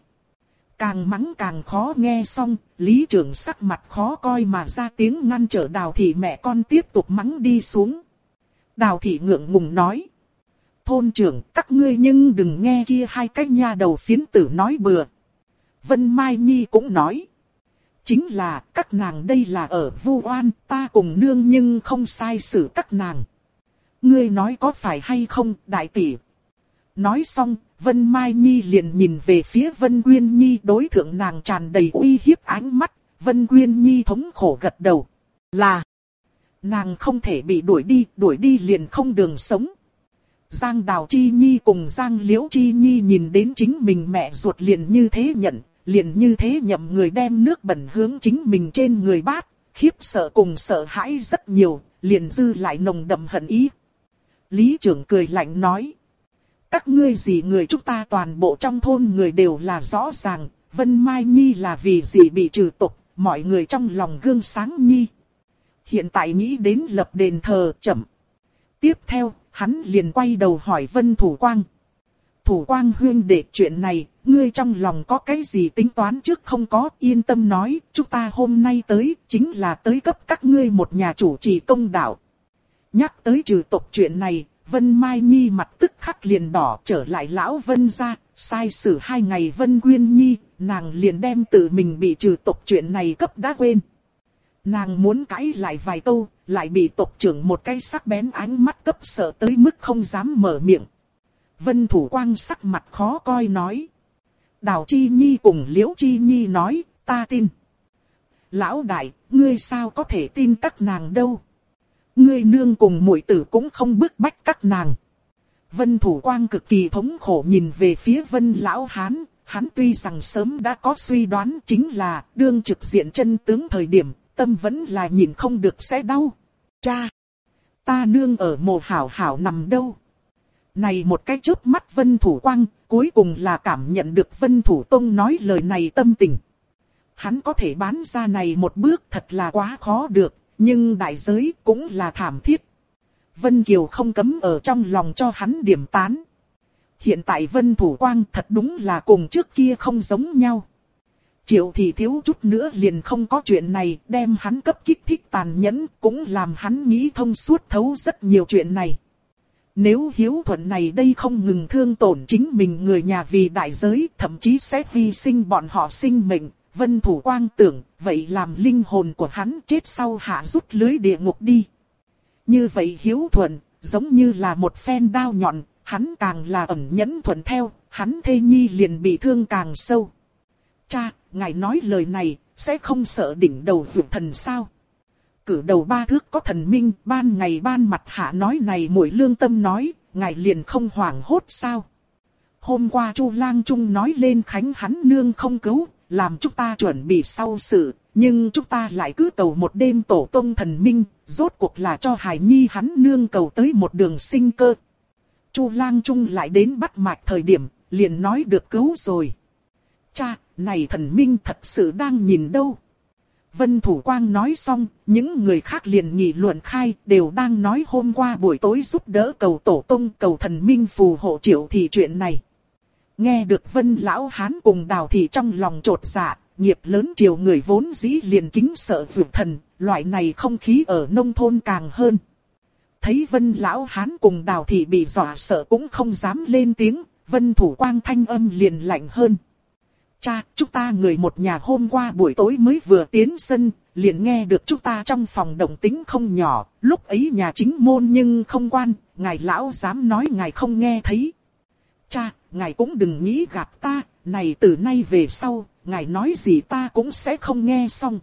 Càng mắng càng khó nghe xong, lý trưởng sắc mặt khó coi mà ra tiếng ngăn trở Đào thị mẹ con tiếp tục mắng đi xuống. Đào thị ngượng ngùng nói. Thôn trưởng, các ngươi nhưng đừng nghe kia hai cái nha đầu phiến tử nói bừa. Vân Mai Nhi cũng nói. Chính là các nàng đây là ở vu oan, ta cùng nương nhưng không sai xử các nàng. Ngươi nói có phải hay không, đại tỷ? Nói xong, Vân Mai Nhi liền nhìn về phía Vân Quyên Nhi, đối thượng nàng tràn đầy uy hiếp ánh mắt. Vân Quyên Nhi thống khổ gật đầu. Là, nàng không thể bị đuổi đi liền không đường sống. Giang Đào Chi Nhi cùng Giang Liễu Chi Nhi nhìn đến chính mình mẹ ruột liền như thế liền như thế nhậm người đem nước bẩn hướng chính mình trên người bát, khiếp sợ cùng sợ hãi rất nhiều, liền dư lại nồng đậm hận ý. Lý trưởng cười lạnh nói. Các ngươi gì người chúng ta toàn bộ trong thôn người đều là rõ ràng, Vân Mai Nhi là vì gì bị trừ tục, mọi người trong lòng gương sáng Nhi. Hiện tại nghĩ đến lập đền thờ chậm. Tiếp theo, hắn liền quay đầu hỏi Vân Thủ Quang. Thủ Quang huynh đệ, chuyện này, ngươi trong lòng có cái gì tính toán trước không có, yên tâm nói, chúng ta hôm nay tới, chính là tới cấp các ngươi một nhà chủ trì công đạo. Nhắc tới trừ tục chuyện này, Vân Mai Nhi mặt tức khắc liền đỏ, trở lại lão Vân ra, sai xử 2 ngày Vân Quyên Nhi, nàng liền đem tự mình bị trừ tục chuyện này cấp đã quên. Nàng muốn cãi lại vài câu, lại bị tộc trưởng một cái sắc bén ánh mắt cấp sợ tới mức không dám mở miệng. Vân Thủ Quang sắc mặt khó coi nói. Đào Chi Nhi cùng Liễu Chi Nhi nói, ta tin. Lão đại, ngươi sao có thể tin các nàng đâu? Ngươi nương cùng muội tử cũng không bức bách các nàng. Vân Thủ Quang cực kỳ thống khổ nhìn về phía Vân Lão Hán, hắn tuy rằng sớm đã có suy đoán, chính là đương trực diện chân tướng thời điểm, tâm vẫn là nhìn không được sẽ đau. Cha! Ta nương ở mồ hảo hảo nằm đâu? Này một cái chớp mắt Vân Thủ Quang, cuối cùng là cảm nhận được Vân Thủ Tông nói lời này tâm tình. Hắn có thể bán ra này một bước thật là quá khó được, nhưng đại giới cũng là thảm thiết. Vân Kiều không cấm ở trong lòng cho hắn điểm tán. Hiện tại Vân Thủ Quang thật đúng là cùng trước kia không giống nhau. Triệu thì thiếu chút nữa liền không có chuyện này, đem hắn cấp kích thích tàn nhẫn, cũng làm hắn nghĩ thông suốt thấu rất nhiều chuyện này. Nếu hiếu thuận này đây không ngừng thương tổn chính mình người nhà vì đại giới, thậm chí sẽ hy sinh bọn họ sinh mệnh, Vân Thủ Quang tưởng, vậy làm linh hồn của hắn chết sau hạ rút lưới địa ngục đi. Như vậy hiếu thuận, giống như là một phen đao nhọn, hắn càng là ẩn nhẫn thuận theo, hắn thê nhi liền bị thương càng sâu. Cha, ngài nói lời này, sẽ không sợ đỉnh đầu vượt thần sao? Cử đầu 3 thước có thần minh, ban ngày ban mặt hạ nói này muội lương tâm nói, ngài liền không hoảng hốt sao? Hôm qua Chu Lang Trung nói lên khánh hắn nương không cứu, làm chúng ta chuẩn bị sau sự, nhưng chúng ta lại cứ cầu một đêm tổ tông thần minh, rốt cuộc là cho Hải Nhi hắn nương cầu tới một đường sinh cơ. Chu Lang Trung lại đến bắt mạch thời điểm, liền nói được cứu rồi. Cha, này thần minh thật sự đang nhìn đâu? Vân Thủ Quang nói xong, những người khác liền nghị luận khai, đều đang nói hôm qua buổi tối giúp đỡ cầu tổ tông cầu thần minh phù hộ Triệu thị chuyện này. Nghe được Vân Lão Hán cùng Đào thị trong lòng trột dạ, nghiệp lớn Triều người vốn dĩ liền kính sợ vượt thần, loại này không khí ở nông thôn càng hơn. Thấy Vân Lão Hán cùng Đào thị bị dọa sợ cũng không dám lên tiếng, Vân Thủ Quang thanh âm liền lạnh hơn. Cha, chúng ta người một nhà hôm qua buổi tối mới vừa tiến sân, liền nghe được chúng ta trong phòng động tĩnh không nhỏ, lúc ấy nhà chính môn nhưng không quan, ngài lão dám nói ngài không nghe thấy. Cha, ngài cũng đừng nghĩ gạt ta, này từ nay về sau, ngài nói gì ta cũng sẽ không nghe xong.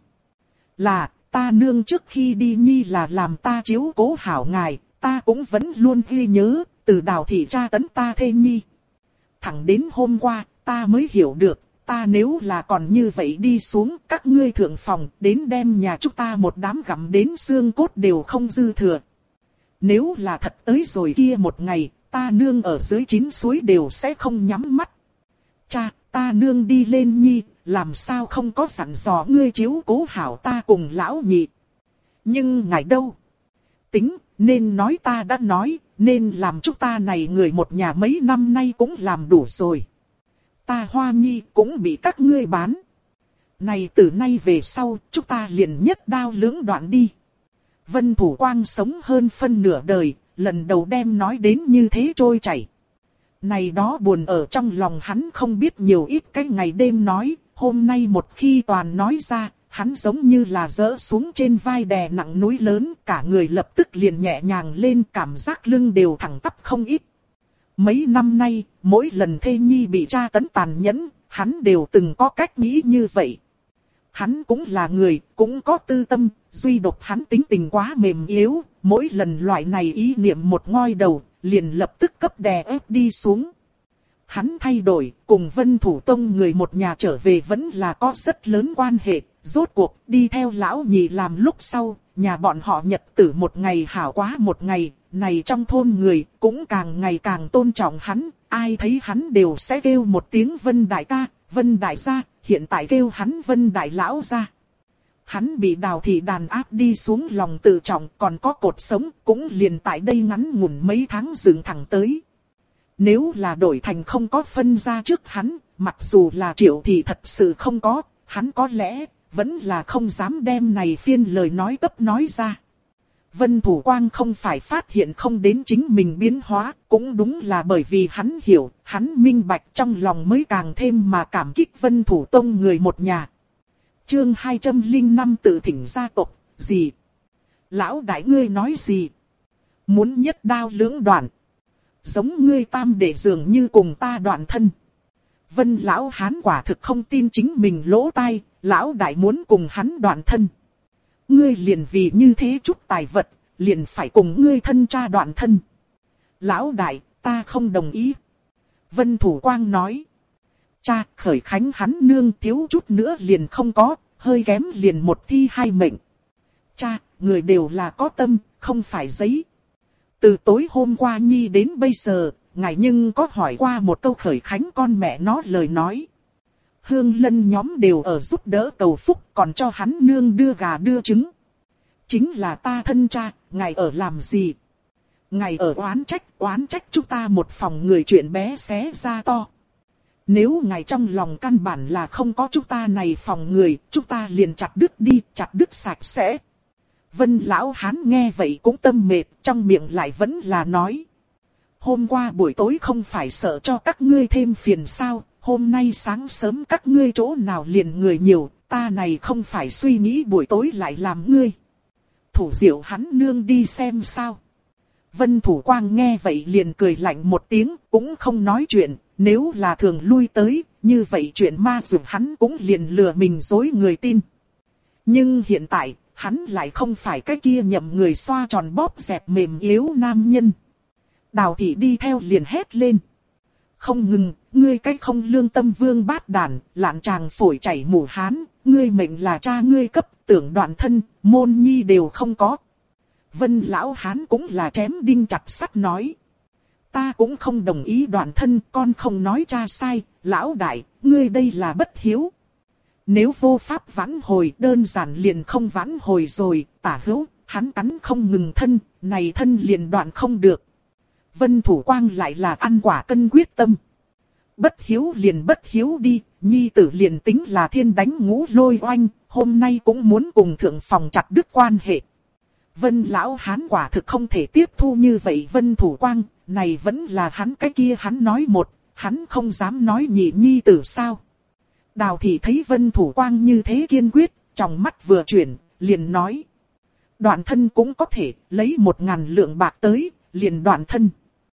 Là, ta nương trước khi đi Nhi là làm ta chiếu cố hảo ngài, ta cũng vẫn luôn ghi nhớ, từ Đào thị tra tấn ta thê Nhi. Thẳng đến hôm qua, ta mới hiểu được. Ta nếu là còn như vậy đi xuống, các ngươi thượng phòng, đến đem nhà chúng ta một đám gặm đến xương cốt đều không dư thừa. Nếu là thật tới rồi kia một ngày, ta nương ở dưới 9 suối đều sẽ không nhắm mắt. Cha, ta nương đi lên Nhi, làm sao không có sẵn dò ngươi chiếu cố hảo ta cùng lão nhị. Nhưng ngài đâu? Tính, nên nói ta đã nói, nên làm chúng ta này người một nhà mấy năm nay cũng làm đủ rồi. Ta Hoa Nhi cũng bị các ngươi bán. Này từ nay về sau, chúng ta liền nhất đao lưỡng đoạn đi. Vân Thủ Quang sống hơn phân nửa đời, lần đầu đem nói đến như thế trôi chảy. Này đó buồn ở trong lòng hắn không biết nhiều ít cái ngày đêm nói, hôm nay một khi toàn nói ra, hắn giống như là dỡ xuống trên vai đè nặng núi lớn, cả người lập tức liền nhẹ nhàng lên, cảm giác lưng đều thẳng tắp không ít. Mấy năm nay, mỗi lần thê nhi bị tra tấn tàn nhẫn, hắn đều từng có cách nghĩ như vậy. Hắn cũng là người, cũng có tư tâm, duy độc hắn tính tình quá mềm yếu, mỗi lần loại này ý niệm một ngoi đầu, liền lập tức cấp đè ép đi xuống. Hắn thay đổi, cùng Vân Thủ Tông người một nhà trở về vẫn là có rất lớn quan hệ, rốt cuộc đi theo lão nhị làm lúc sau, nhà bọn họ nhật tử một ngày hảo quá một ngày, này trong thôn người cũng càng ngày càng tôn trọng hắn, ai thấy hắn đều sẽ kêu một tiếng Vân Đại ca, Vân Đại gia, hiện tại kêu hắn Vân Đại lão gia. Hắn bị Đào thị đàn áp đi xuống lòng tự trọng, còn có cột sống cũng liền tại đây ngắn ngủn mấy tháng dựng thẳng tới. Nếu là đổi thành không có phân ra trước hắn, mặc dù là Triệu thì thật sự không có, hắn có lẽ vẫn là không dám đem này phiên lời nói cấp nói ra. Vân Thủ Quang không phải phát hiện không đến chính mình biến hóa, cũng đúng là bởi vì hắn hiểu, hắn minh bạch trong lòng mới càng thêm mà cảm kích Vân Thủ Tông người một nhà. Chương 205 tự thỉnh gia tộc, gì? Lão đại ngươi nói gì? Muốn nhất đao lưỡng đoạn. Giống ngươi tam đệ dường như cùng ta đoạn thân. Vân lão hán quả thực không tin chính mình lỗ tai, lão đại muốn cùng hắn đoạn thân. Ngươi liền vì như thế chút tài vật, liền phải cùng ngươi thân cha đoạn thân. Lão đại, ta không đồng ý. Vân Thủ Quang nói. Cha, Khởi Khánh hắn nương thiếu chút nữa liền không có, hơi kém liền một thi hai mệnh. Cha, người đều là có tâm, không phải giấy. Từ tối hôm qua Nhi đến bây giờ, ngài nhưng có hỏi qua một câu Khởi Khánh con mẹ nó lời nói. Hương Lân nhóm đều ở giúp đỡ cầu phúc, còn cho hắn nương đưa gà đưa trứng. Chính là ta thân cha, ngài ở làm gì? Ngài ở oán trách chúng ta một phòng người chuyện bé xé ra to. Nếu ngài trong lòng căn bản là không có chúng ta này phòng người, chúng ta liền chặt đứt đi, chặt đứt sạch sẽ. Vân lão hán nghe vậy cũng tâm mệt, trong miệng lại vẫn là nói. Hôm qua buổi tối không phải sợ cho các ngươi thêm phiền sao, hôm nay sáng sớm các ngươi chỗ nào liền người nhiều, ta này không phải suy nghĩ buổi tối lại làm ngươi. Thủ Diệu hắn nương đi xem sao. Vân Thủ Quang nghe vậy liền cười lạnh một tiếng, cũng không nói chuyện, nếu là thường lui tới, như vậy chuyện ma dược hắn cũng liền lừa mình dối người tin. Nhưng hiện tại, hắn lại không phải cái kia nhậm người xoa tròn bóp dẹp mềm yếu nam nhân. Đào thị đi theo liền hét lên. Không ngừng, ngươi cái không lương tâm vương bát đàn, lạn tràng phổi chảy mù hán, ngươi mệnh là cha ngươi cấp, tưởng đoạn thân, môn nhi đều không có. Vân lão hán cũng là chém đinh chặt sắt nói. Ta cũng không đồng ý đoạn thân, con không nói cha sai, lão đại, ngươi đây là bất hiếu. Nếu vô pháp vãn hồi, đơn giản liền không vãn hồi rồi, tả hữu, hắn cắn không ngừng thân, này thân liền đoạn không được. Vân Thủ Quang lại là ăn quả cân quyết tâm. Bất hiếu liền bất hiếu đi, nhi tử liền tính là thiên đánh ngũ lôi oanh, hôm nay cũng muốn cùng thượng phòng chặt đứt quan hệ. Vân lão hán quả thực không thể tiếp thu như vậy Vân Thủ Quang, này vẫn là hắn cái kia hắn nói một, hắn không dám nói nhị nhi tử sao. Đào thị thấy Vân Thủ Quang như thế kiên quyết, trong mắt vừa chuyển, liền nói. Đoạn thân cũng có thể, lấy 1000 lượng bạc tới, liền đoạn thân.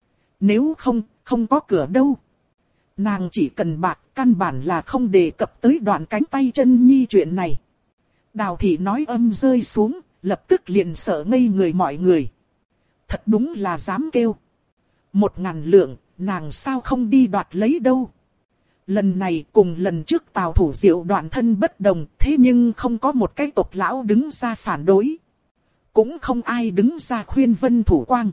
Nếu không, không có cửa đâu. Nàng chỉ cần bạc, căn bản là không đề cập tới đoạn cánh tay chân nhi chuyện này. Đào thị nói âm rơi xuống, lập tức liền sợ ngây người mọi người. Thật đúng là dám kêu. 1000 lượng, nàng sao không đi đoạt lấy đâu. Lần này cùng lần trước Tào Thủ Diệu đoạn thân bất đồng, thế nhưng không có một cái tộc lão đứng ra phản đối. Cũng không ai đứng ra khuyên Vân Thủ Quang.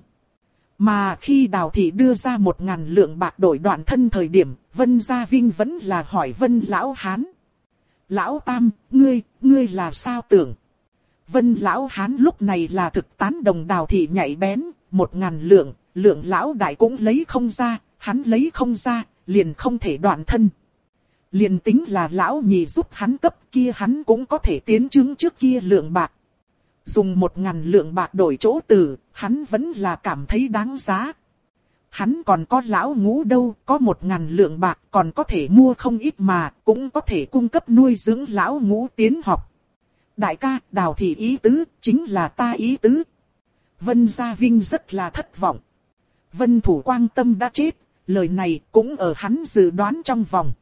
Mà khi Đào thị đưa ra 1000 lượng bạc đổi đoạn thân thời điểm, Vân Gia Vinh vẫn là hỏi Vân Lão Hán. Lão Tam, ngươi là sao tưởng? Vân Lão Hán lúc này là thực tán đồng Đào thị nhạy bén, 1000 lượng Lão Đại cũng lấy không ra, hắn lấy không ra, liền không thể đoạn thân. Liền tính là Lão Nhị giúp hắn cấp kia hắn cũng có thể tiến chứng trước kia lượng bạc. Dùng 1000 lượng bạc đổi chỗ từ, hắn vẫn là cảm thấy đáng giá. hắn còn có lão ngũ đâu, có 1.000 lượng bạc còn có thể mua không ít mà, cũng có thể cung cấp nuôi dưỡng lão ngũ tiến học. Đại ca, Đào thị ý tứ, chính là ta ý tứ. Vân Gia Vinh rất là thất vọng. Vân Thủ Quang tâm đã chết, lời này cũng ở hắn dự đoán trong vòng.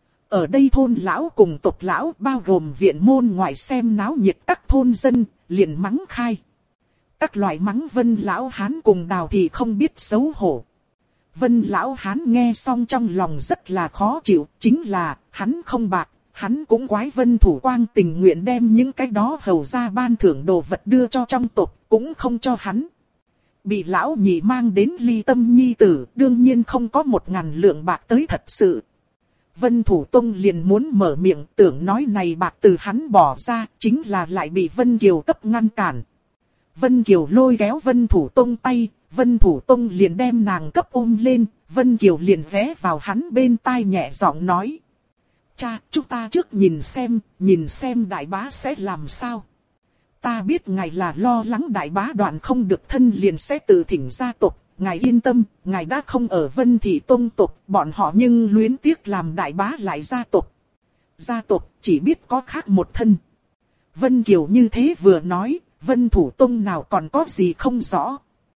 Ở đây thôn lão cùng tộc lão bao gồm viện môn ngoại xem náo nhiệt các thôn dân, liền mắng khai. Các loại mắng Vân lão hán cùng Đào thị không biết xấu hổ. Vân lão hán nghe xong trong lòng rất là khó chịu, chính là hắn không bạc, hắn cũng quái Vân Thủ Quang tình nguyện đem những cái đó hầu ra ban thưởng đồ vật đưa cho trong tộc, cũng không cho hắn. Bị lão nhị mang đến ly tâm nhi tử, đương nhiên không có 1.000 lượng bạc tới thật sự. Vân Thủ Tông liền muốn mở miệng, tưởng nói này bạc từ hắn bỏ ra, chính là lại bị Vân Kiều cấp ngăn cản. Vân Kiều lôi kéo Vân Thủ Tông tay, Vân Thủ Tông liền đem nàng cấp ôm lên, Vân Kiều liền ghé vào hắn bên tai nhẹ giọng nói. Cha, chúng ta trước nhìn xem đại bá sẽ làm sao. Ta biết ngài là lo lắng đại bá đoạn không được thân liền sẽ tự thỉnh gia tộc, ngài yên tâm, ngài đã không ở Vân Thị Tông tộc, bọn họ nhưng luyến tiếc làm đại bá lại gia tộc. Gia tộc chỉ biết có khác một thân. Vân Kiều như thế vừa nói, Vân Thủ Tông nào còn có gì không rõ.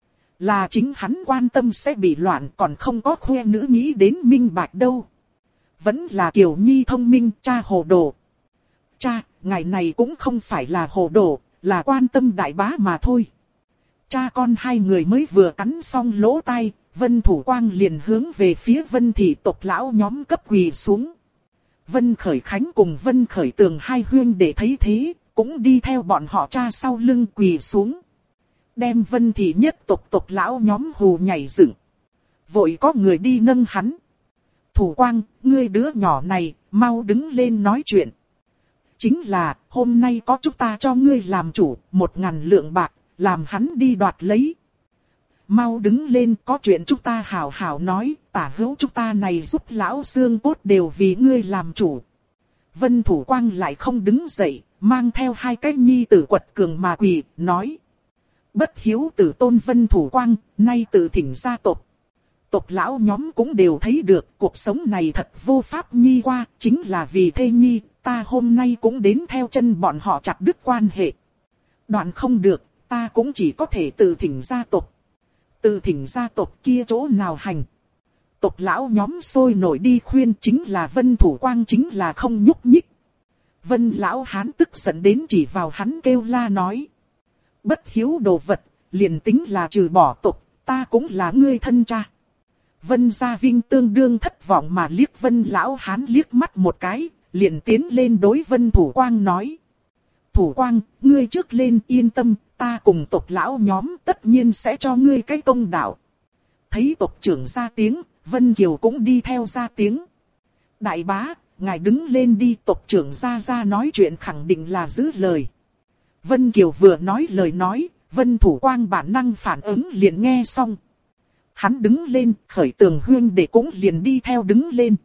Là chính hắn quan tâm sẽ bị loạn còn không có khoe nữ nghĩ đến minh bạch đâu. Vẫn là Kiều Nhi thông minh, cha hồ đồ. Cha, ngài này cũng không phải là hồ đồ, là quan tâm đại bá mà thôi. Cha con hai người mới vừa cắn xong lỗ tai, Vân Thủ Quang liền hướng về phía Vân Thị tộc lão nhóm cấp quỳ xuống. Vân Khởi Khánh cùng Vân Khởi Tường hai huyên để thấy thế, cũng đi theo bọn họ cha sau lưng quỳ xuống. Đem Vân Thị nhất tộc lão nhóm hù nhảy dựng. Vội có người đi nâng hắn. Thủ Quang, ngươi đứa nhỏ này, mau đứng lên nói chuyện. Chính là, hôm nay có chúng ta cho ngươi làm chủ, 1.000 lượng bạc, làm hắn đi đoạt lấy. Mau đứng lên, có chuyện chúng ta hảo hảo nói, tả hữu chúng ta này giúp lão xương cốt đều vì ngươi làm chủ. Vân Thủ Quang lại không đứng dậy, mang theo hai cái nhi tử quật cường mà quỳ, nói. Bất hiếu tử tôn Vân Thủ Quang, nay tự thỉnh gia tộc. Tộc lão nhóm cũng đều thấy được cuộc sống này thật vô pháp nhi qua, chính là vì thê nhi, ta hôm nay cũng đến theo chân bọn họ chặt đứt quan hệ. Đoạn không được, ta cũng chỉ có thể tự thỉnh gia tộc. Tự thỉnh gia tộc kia chỗ nào hành. Tộc lão nhóm sôi nổi đi khuyên chính là Vân Thủ Quang chính là không nhúc nhích. Vân lão hán tức giận đến chỉ vào hắn kêu la nói. Bất hiếu đồ vật, liền tính là trừ bỏ tộc, ta cũng là ngươi thân cha. Vân Gia Vinh tương đương thất vọng mà liếc Vân lão hán liếc mắt một cái, liền tiến lên đối Vân Thủ Quang nói. Thủ Quang, ngươi trước lên yên tâm, ta cùng tộc lão nhóm tất nhiên sẽ cho ngươi cái công đạo. Thấy tộc trưởng ra tiếng, Vân Kiều cũng đi theo ra tiếng. Đại bá, ngài đứng lên đi, tộc trưởng ra nói chuyện khẳng định là giữ lời. Vân Kiều vừa nói lời nói, Vân Thủ Quang bản năng phản ứng liền nghe xong. Hắn đứng lên, Khởi Tường huyên để cũng liền đi theo đứng lên.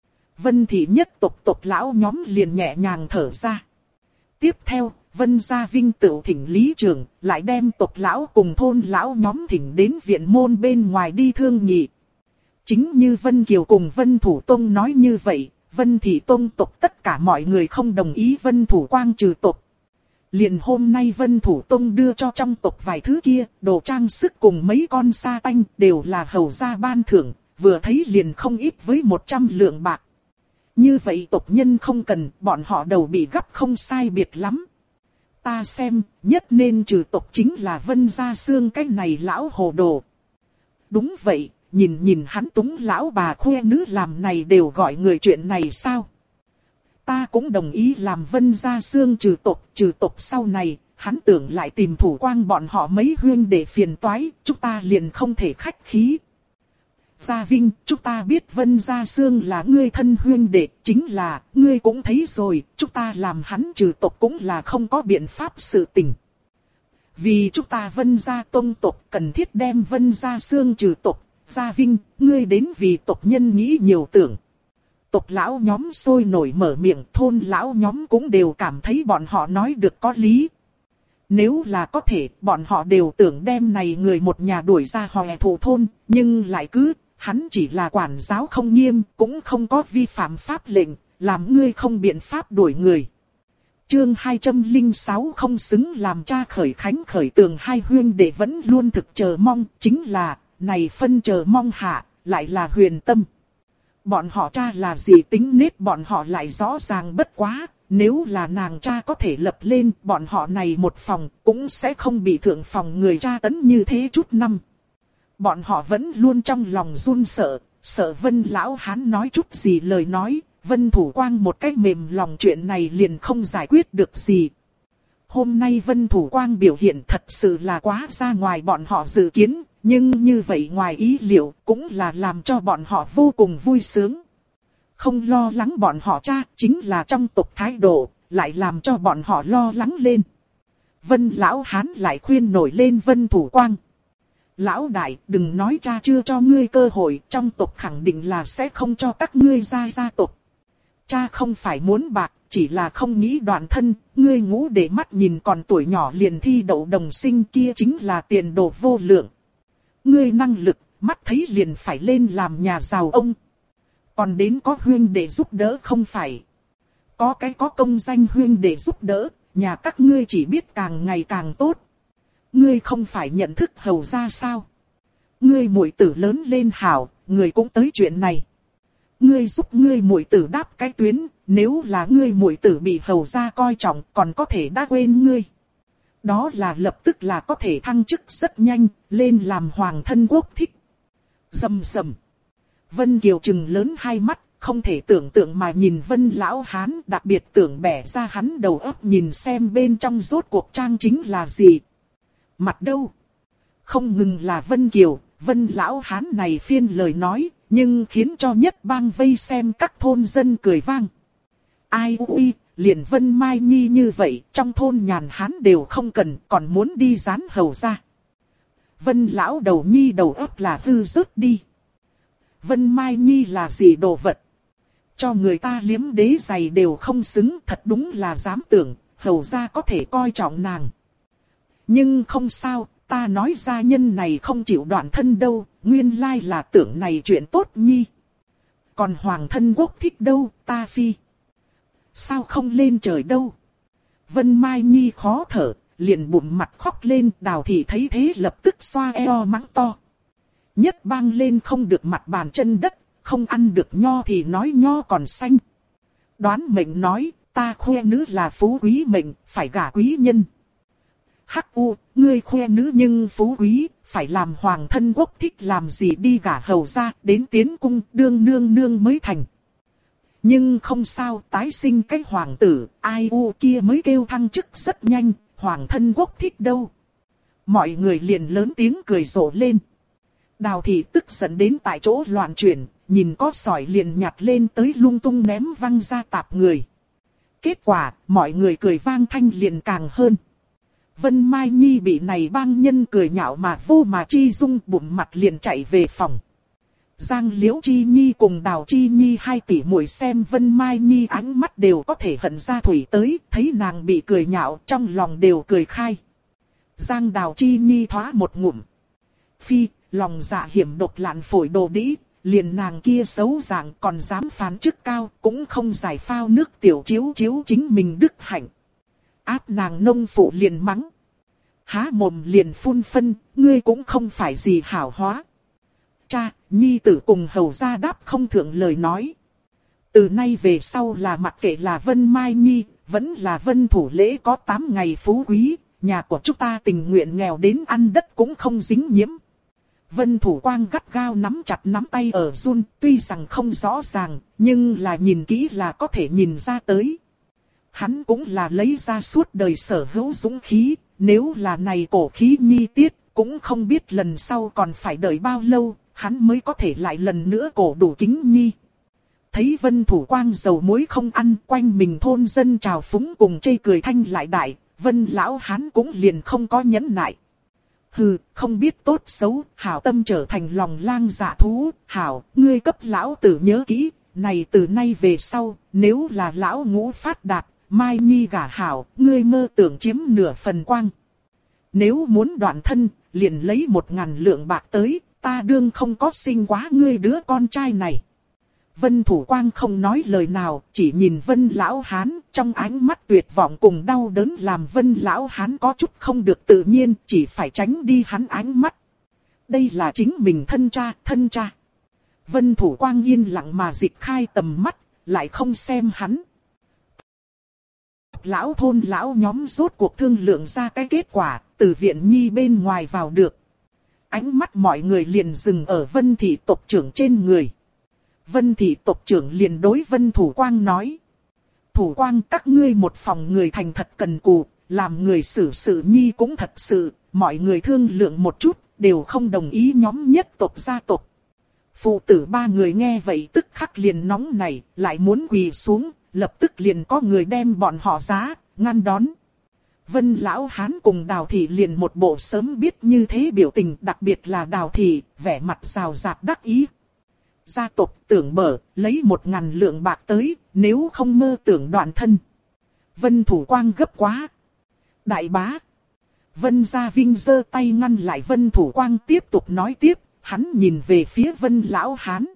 Vân Thị nhất tộc lão nhóm liền nhẹ nhàng thở ra. Tiếp theo, Vân Gia Vinh tự thỉnh lý trưởng, lại đem tộc lão cùng thôn lão nhóm thỉnh đến viện môn bên ngoài đi thương nghị. Chính như Vân Kiều cùng Vân Thủ Tông nói như vậy, Vân Thị Tông tộc tất cả mọi người không đồng ý Vân Thủ Quang trừ tộc. Liền hôm nay Vân Thủ Tông đưa cho trong tộc vài thứ kia, đồ trang sức cùng mấy con sa tanh đều là hầu gia ban thưởng, vừa thấy liền không ít với 100 lượng bạc. Như vậy tộc nhân không cần, bọn họ đầu bị gấp không sai biệt lắm. Ta xem, nhất nên trừ tộc chính là Vân Gia Sương cái này lão hồ đồ. Đúng vậy, nhìn hắn túng lão bà khoe nữ làm này đều gọi người chuyện này sao? Ta cũng đồng ý làm Vân Gia Sương trừ tộc sau này, hắn tưởng lại tìm Thủ Quang bọn họ mấy huyên để phiền toái, chúng ta liền không thể khách khí. Gia Vinh, chúng ta biết Vân Gia Sương là ngươi thân huyên đệ, chính là, ngươi cũng thấy rồi, chúng ta làm hắn trừ tộc cũng là không có biện pháp sự tình. Vì chúng ta Vân Gia Tông tộc cần thiết đem Vân Gia Sương trừ tộc, Gia Vinh, ngươi đến vì tộc nhân nghĩ nhiều tưởng. Tộc lão nhóm sôi nổi mở miệng, thôn lão nhóm cũng đều cảm thấy bọn họ nói được có lý. Nếu là có thể, bọn họ đều tưởng đem này người một nhà đuổi ra Hòe Thổ thôn, nhưng lại cứ, hắn chỉ là quản giáo không nghiêm, cũng không có vi phạm pháp lệnh, làm ngươi không biện pháp đuổi người. Chương 206 không xứng làm cha khởi khánh khởi tường hai huyên đệ vẫn luôn thực chờ mong, chính là, này phân chờ mong hạ, lại là Huyền Tâm. Bọn họ cha là gì tính nết bọn họ lại rõ ràng bất quá, nếu là nàng cha có thể lập lên, bọn họ này một phòng cũng sẽ không bị thượng phòng người cha tấn như thế chút năm. Bọn họ vẫn luôn trong lòng run sợ, sợ Vân lão hán nói chút gì lời nói, Vân Thủ Quang một cách mềm lòng chuyện này liền không giải quyết được gì. Hôm nay Vân Thủ Quang biểu hiện thật sự là quá ra ngoài bọn họ dự kiến, nhưng như vậy ngoài ý liệu cũng là làm cho bọn họ vô cùng vui sướng. Không lo lắng bọn họ cha chính là trong tộc thái độ, lại làm cho bọn họ lo lắng lên. Vân lão hán lại khuyên nổi lên Vân Thủ Quang. Lão đại, đừng nói cha chưa cho ngươi cơ hội, trong tộc khẳng định là sẽ không cho các ngươi ra gia tộc. Cha không phải muốn bạc, chỉ là không nghĩ đoạn thân, ngươi ngũ để mắt nhìn còn tuổi nhỏ liền thi đậu đồng sinh kia chính là tiền đồ vô lượng. Ngươi năng lực, mắt thấy liền phải lên làm nhà giàu ông. Còn đến có huyên để giúp đỡ không phải. Có công danh huyên để giúp đỡ, nhà các ngươi chỉ biết càng ngày càng tốt. Ngươi không phải nhận thức hầu ra sao? Ngươi muội tử lớn lên hảo, ngươi cũng tới chuyện này. Ngươi giúp ngươi muội tử đáp cái tuyến, nếu là ngươi muội tử bị hầu ra coi trọng còn có thể đã quên ngươi. Đó là lập tức là có thể thăng chức rất nhanh, lên làm hoàng thân quốc thích. Rầm rầm. Vân Kiều trừng lớn hai mắt, không thể tưởng tượng mà nhìn Vân lão hán, đặc biệt tưởng bẻ ra hắn đầu óc nhìn xem bên trong rốt cuộc trang chính là gì. Mặt đâu? Không ngừng là Vân Kiều, Vân lão hán này phiên lời nói, nhưng khiến cho nhất bang vây xem các thôn dân cười vang. Ai ui, liền Vân Mai Nhi như vậy, trong thôn nhàn hán đều không cần, còn muốn đi dán hầu ra. Vân lão đầu nhi đầu óc là hư rớt đi. Vân Mai Nhi là gì đồ vật? Cho người ta liếm đế giày đều không xứng, thật đúng là dám tưởng, hầu ra có thể coi trọng nàng. Nhưng không sao, ta nói gia nhân này không chịu đoạn thân đâu, nguyên lai là tưởng này chuyện tốt nhi. Còn hoàng thân quốc thích đâu, ta phi. Sao không lên trời đâu? Vân Mai Nhi khó thở, liền bụng mặt khóc lên, Đào Thị thấy thế lập tức xoa eo mắng to. Nhất bang lên không được mặt bàn chân đất, không ăn được nho thì nói nho còn xanh. Đoán mệnh nói, ta khoe nữ là phú quý mệnh, phải gả quý nhân. Hắc u, ngươi khoe nữ nhưng phú quý, phải làm hoàng thân quốc thích làm gì đi gả hầu ra, đến tiến cung đương nương nương mới thành. Nhưng không sao, tái sinh cái hoàng tử, ai u kia mới kêu thăng chức rất nhanh, hoàng thân quốc thích đâu. Mọi người liền lớn tiếng cười rộ lên. Đào Thị tức giận đến tại chỗ loạn chuyển, nhìn có sỏi liền nhặt lên tới lung tung ném văng ra tạp người. Kết quả, mọi người cười vang thanh liền càng hơn. Vân Mai Nhi bị này bang nhân cười nhạo mà vô mà chi dung, bụng mặt liền chạy về phòng. Giang Liễu Chi Nhi cùng Đào Chi Nhi hai tỷ muội xem Vân Mai Nhi ánh mắt đều có thể hận ra thủy tới, thấy nàng bị cười nhạo trong lòng đều cười khai. Giang Đào Chi Nhi thoá một ngụm. Phi, lòng dạ hiểm độc lạn phổi đồ đĩ, liền nàng kia xấu dạng còn dám phán chức cao, cũng không giải phao nước tiểu chiếu chiếu chính mình đức hạnh. Áp nàng nông phụ liền mắng. Há mồm liền phun phân, ngươi cũng không phải gì hảo hóa. Cha, nhi tử cùng hầu gia đáp không thượng lời nói. Từ nay về sau là mặc kệ là Vân Mai Nhi, vẫn là Vân Thủ Lễ có 8 ngày phú quý, nhà của chúng ta tình nguyện nghèo đến ăn đất cũng không dính nhiễm. Vân Thủ Quang gắt gao nắm chặt nắm tay ở run, tuy rằng không rõ ràng, nhưng là nhìn kỹ là có thể nhìn ra tới. Hắn cũng là lấy ra suốt đời sở hữu dũng khí, nếu là này cổ khí nhi tiết, cũng không biết lần sau còn phải đợi bao lâu, hắn mới có thể lại lần nữa cổ đủ kính nhi. Thấy Vân Thủ Quang dầu muối không ăn, quanh mình thôn dân trào phúng cùng chê cười thanh lại đại, Vân lão hắn cũng liền không có nhẫn nại. Hừ, không biết tốt xấu, hảo tâm trở thành lòng lang dạ thú, hảo, ngươi cấp lão tử nhớ kỹ, này từ nay về sau, nếu là lão ngũ phát đạt, Mai Nhi gả hảo, ngươi mơ tưởng chiếm nửa phần quang. Nếu muốn đoạn thân, liền lấy 1.000 lượng bạc tới, ta đương không có sinh quá ngươi đứa con trai này. Vân Thủ Quang không nói lời nào, chỉ nhìn Vân Lão Hán, trong ánh mắt tuyệt vọng cùng đau đớn làm Vân Lão Hán có chút không được tự nhiên, chỉ phải tránh đi hắn ánh mắt. Đây là chính mình thân cha. Vân Thủ Quang yên lặng mà dịch khai tầm mắt, lại không xem hắn. Lão thôn lão nhóm rốt cuộc thương lượng ra cái kết quả, từ viện nhi bên ngoài vào được. Ánh mắt mọi người liền dừng ở Vân thị tộc trưởng trên người. Vân thị tộc trưởng liền đối Vân Thủ Quang nói. Thủ Quang, các ngươi một phòng người thành thật cần cù, làm người xử sự nhi cũng thật sự, mọi người thương lượng một chút, đều không đồng ý nhóm nhất tộc gia tộc. Phụ tử 3 người nghe vậy tức khắc liền nóng nảy, lại muốn quỳ xuống, lập tức liền có người đem bọn họ giá, ngăn đón. Vân Lão Hán cùng Đào Thị liền một bộ sớm biết như thế biểu tình, đặc biệt là Đào Thị, vẻ mặt rào rạt đắc ý. Gia tộc tưởng mở, lấy 1.000 lượng bạc tới, nếu không mơ tưởng đoạn thân. Vân Thủ Quang gấp quá. Đại bá. Vân Gia Vinh giơ tay ngăn lại Vân Thủ Quang tiếp tục nói tiếp, hắn nhìn về phía Vân Lão Hán.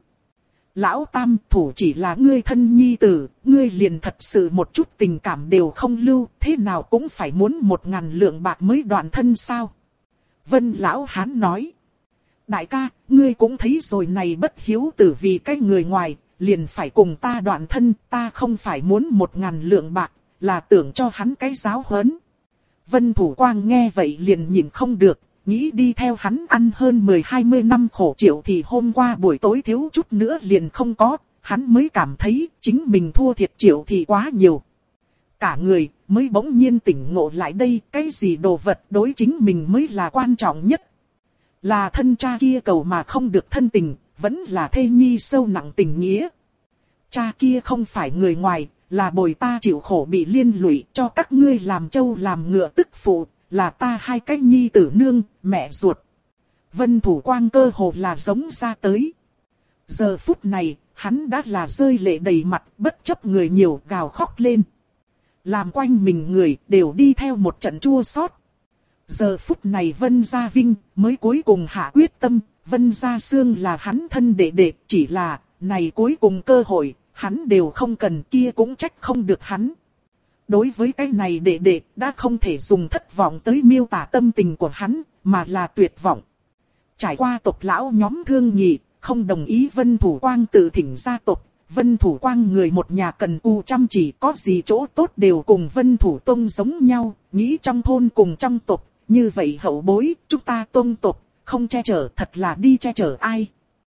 Lão Tam, thủ chỉ là ngươi thân nhi tử, ngươi liền thật sự một chút tình cảm đều không lưu, thế nào cũng phải muốn 1.000 lượng bạc mới đoạn thân sao? Vân Lão Hán nói. Đại ca, ngươi cũng thấy rồi này bất hiếu tử vì cái người ngoài, liền phải cùng ta đoạn thân, ta không phải muốn 1.000 lượng bạc, là tưởng cho hắn cái giáo huấn. Vân Thủ Quang nghe vậy liền nhìn không được, nghĩ đi theo hắn ăn hơn 10-20 năm khổ chịu thì hôm qua buổi tối thiếu chút nữa liền không có, hắn mới cảm thấy chính mình thua thiệt chịu thì quá nhiều. Cả người mới bỗng nhiên tỉnh ngộ lại đây, cái gì đồ vật đối chính mình mới là quan trọng nhất. Là thân cha kia cầu mà không được thân tình, vẫn là thê nhi sâu nặng tình nghĩa. Cha kia không phải người ngoài, là bồi ta chịu khổ bị liên lụy cho các ngươi làm trâu làm ngựa tức phụ, là ta hai cái nhi tử nương, mẹ ruột. Vân Thủ Quang cơ hồ là giống ra tới. Giờ phút này, hắn đã là rơi lệ đầy mặt, bất chấp người nhiều gào khóc lên. Làm quanh mình người đều đi theo một trận chua xót. Giờ phút này Vân Gia Vinh mới cuối cùng hạ quyết tâm, Vân Gia Sương là hắn thân đệ đệ, chỉ là, này cuối cùng cơ hội, hắn đều không cần, kia cũng trách không được hắn. Đối với cái này đệ đệ, đã không thể dùng thất vọng tới miêu tả tâm tình của hắn, mà là tuyệt vọng. Trải qua tộc lão nhóm thương nghị, không đồng ý Vân Thủ Quang tự thỉnh gia tộc. Vân Thủ Quang người một nhà cần cù chăm chỉ, có gì chỗ tốt đều cùng Vân Thủ Tông giống nhau, nghĩ trong thôn cùng trong tộc, như vậy hậu bối, chúng ta Tông tộc, không che chở thật là đi che chở ai.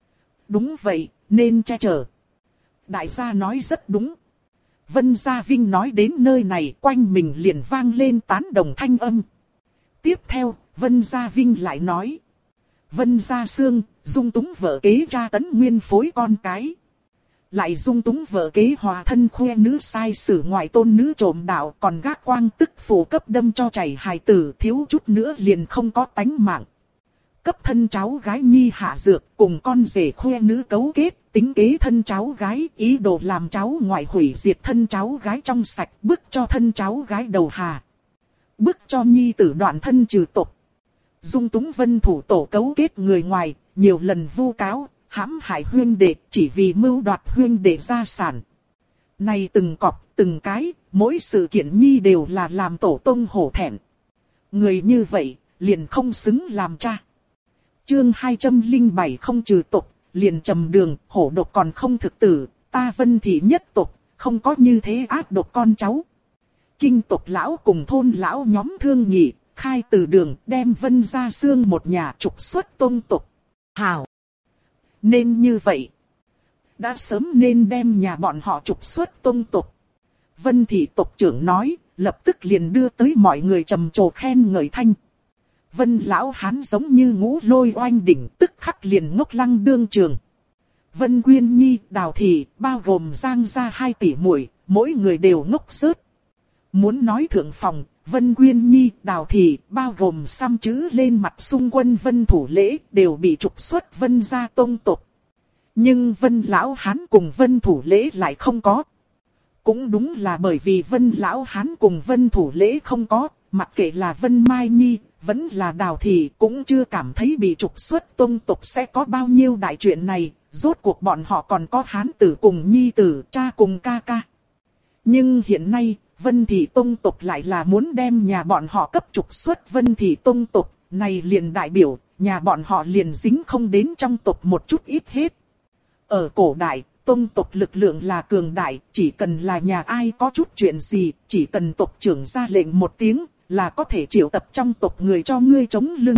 Đúng vậy, nên che chở. Đại gia nói rất đúng. Vân Gia Vinh nói đến nơi này, quanh mình liền vang lên tán đồng thanh âm. Tiếp theo, Vân Gia Vinh lại nói. Vân Gia Sương, dung túng vợ kế tra tấn nguyên phối con cái. Lại dung túng vợ kế hòa thân khoe nữ sai sử ngoại tôn nữ trộm đạo, còn gác quang tức phủ cấp đâm cho chảy hài tử, thiếu chút nữa liền không có tánh mạng. Cấp thân cháu gái nhi hạ dược, cùng con rể khoe nữ cấu kết, tính kế thân cháu gái, ý đồ làm cháu ngoại hủy diệt thân cháu gái trong sạch, bức cho thân cháu gái đầu hà. Bức cho nhi tử đoạn thân trừ tộc. Dung túng Vân Thủ tổ cấu kết người ngoài, nhiều lần vu cáo, hãm hại huyên đệ, chỉ vì mưu đoạt huyên đệ gia sản. Này từng cọp, từng cái, mỗi sự kiện nhi đều là làm tổ tông hổ thẹn. Người như vậy, liền không xứng làm cha. Chương 207 không trừ tộc, liền trầm đường, hổ độc còn không thực tử, ta Vân thị nhất tộc, không có như thế ác độc con cháu. Kinh tộc lão cùng thôn lão nhóm thương nghị, khai từ đường, đem Vân Gia Sương một nhà trục xuất Tông tộc. Hảo! Nên như vậy. Đã sớm nên đem nhà bọn họ trục xuất Tông tộc. Vân thị tộc trưởng nói, lập tức liền đưa tới mọi người trầm trồ khen ngợi thanh. Vân Lão Hán giống như ngũ lôi oanh đỉnh, tức khắc liền ngốc lăng đương trường. Vân Quyên Nhi, Đào Thị, bao gồm Giang gia 2 tỷ muội, mỗi người đều ngốc sớt. Muốn nói thượng phòng, Vân Quyên Nhi, Đào Thị, bao gồm xăm chữ lên mặt xung quân Vân Thủ Lễ, đều bị trục xuất Vân gia Tông tộc. Nhưng Vân Lão Hán cùng Vân Thủ Lễ lại không có. Cũng đúng là bởi vì Vân Lão Hán cùng Vân Thủ Lễ không có, mặc kệ là Vân Mai Nhi, vẫn là Đào Thị cũng chưa cảm thấy bị trục xuất tông tộc sẽ có bao nhiêu đại chuyện này, rốt cuộc bọn họ còn có Hán tử cùng Nhi tử, cha cùng ca ca. Nhưng hiện nay, Vân Thị tông tộc lại là muốn đem nhà bọn họ cấp trục xuất Vân Thị tông tộc, này liền đại biểu, nhà bọn họ liền dính không đến trong tộc một chút ít hết. Ở cổ đại, tông tộc lực lượng là cường đại, chỉ cần là nhà ai có chút chuyện gì, chỉ cần tộc trưởng ra lệnh một tiếng, là có thể triệu tập trong tộc người cho ngươi chống lưng.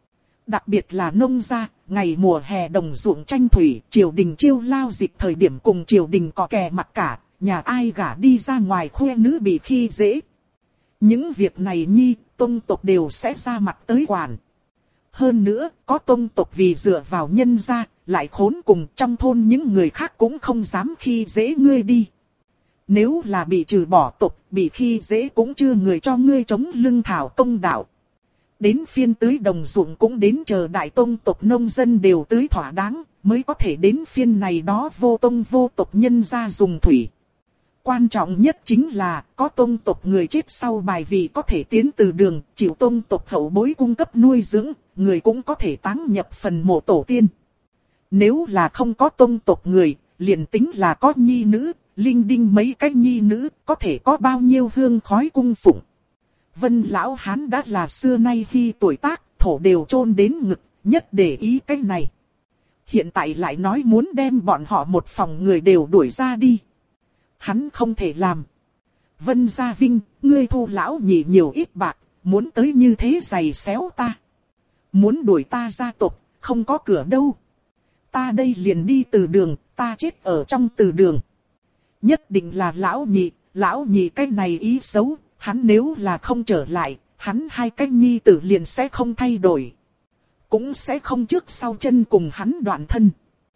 Đặc biệt là nông gia, ngày mùa hè đồng ruộng tranh thủy, triều đình chiêu lao dịch thời điểm cùng triều đình có kè mặt cả, nhà ai gả đi ra ngoài khoe nữ bị khi dễ. Những việc này nhi, tông tộc đều sẽ ra mặt tới quản. Hơn nữa, có tông tộc vì dựa vào nhân gia, lại khốn cùng trong thôn những người khác cũng không dám khi dễ ngươi đi. Nếu là bị trừ bỏ tộc, bị khi dễ cũng chưa người cho ngươi chống lưng thảo công đạo. Đến phiên tưới đồng ruộng cũng đến chờ đại tông tộc nông dân đều tưới thỏa đáng, mới có thể đến phiên này đó vô tông vô tộc nhân gia dùng thủy. Quan trọng nhất chính là, có tông tộc người chết sau bài vị có thể tiến từ đường, chịu tông tộc hậu bối cung cấp nuôi dưỡng, người cũng có thể táng nhập phần mộ tổ tiên. Nếu là không có tông tộc người, liền tính là có nhi nữ, linh đinh mấy cái nhi nữ, có thể có bao nhiêu hương khói cung phụng. Vân Lão Hán đã là xưa nay khi tuổi tác, thổ đều chôn đến ngực, nhất để ý cái này. Hiện tại lại nói muốn đem bọn họ một phòng người đều đuổi ra đi. Hắn không thể làm. Vân Gia Vinh, ngươi thu lão nhị nhiều ít bạc, muốn tới như thế giày xéo ta. Muốn đuổi ta ra tộc, không có cửa đâu. Ta đây liền đi từ đường, ta chết ở trong từ đường. Nhất định là lão nhị cái này ý xấu, hắn nếu là không trở lại, hắn hai cái nhi tử liền sẽ không thay đổi. Cũng sẽ không trước sau chân cùng hắn đoạn thân.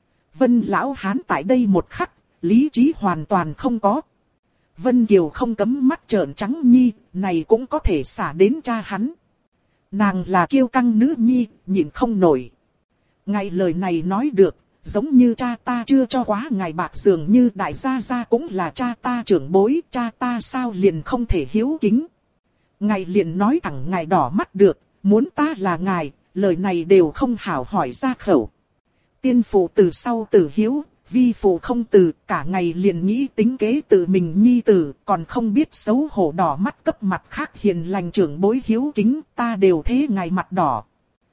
Vân Lão Hán tại đây một khắc, lý trí hoàn toàn không có. Vân Kiều không cấm mắt trợn trắng nhi, này cũng có thể xả đến cha hắn. Nàng là kiêu căng nữ nhi, nhịn không nổi. Ngài lời này nói được, giống như cha ta chưa cho quá ngài bạc dường như đại gia gia cũng là cha ta trưởng bối, cha ta sao liền không thể hiếu kính. Ngài liền nói thẳng ngài đỏ mắt được, muốn ta là ngài, lời này đều không hảo hỏi ra khẩu. Tiên phụ từ sau tử hiếu, vi phụ không từ, cả ngày liền nghĩ tính kế tự mình nhi tử, còn không biết xấu hổ đỏ mắt cấp mặt khác hiền lành trưởng bối hiếu kính, ta đều thế ngài mặt đỏ.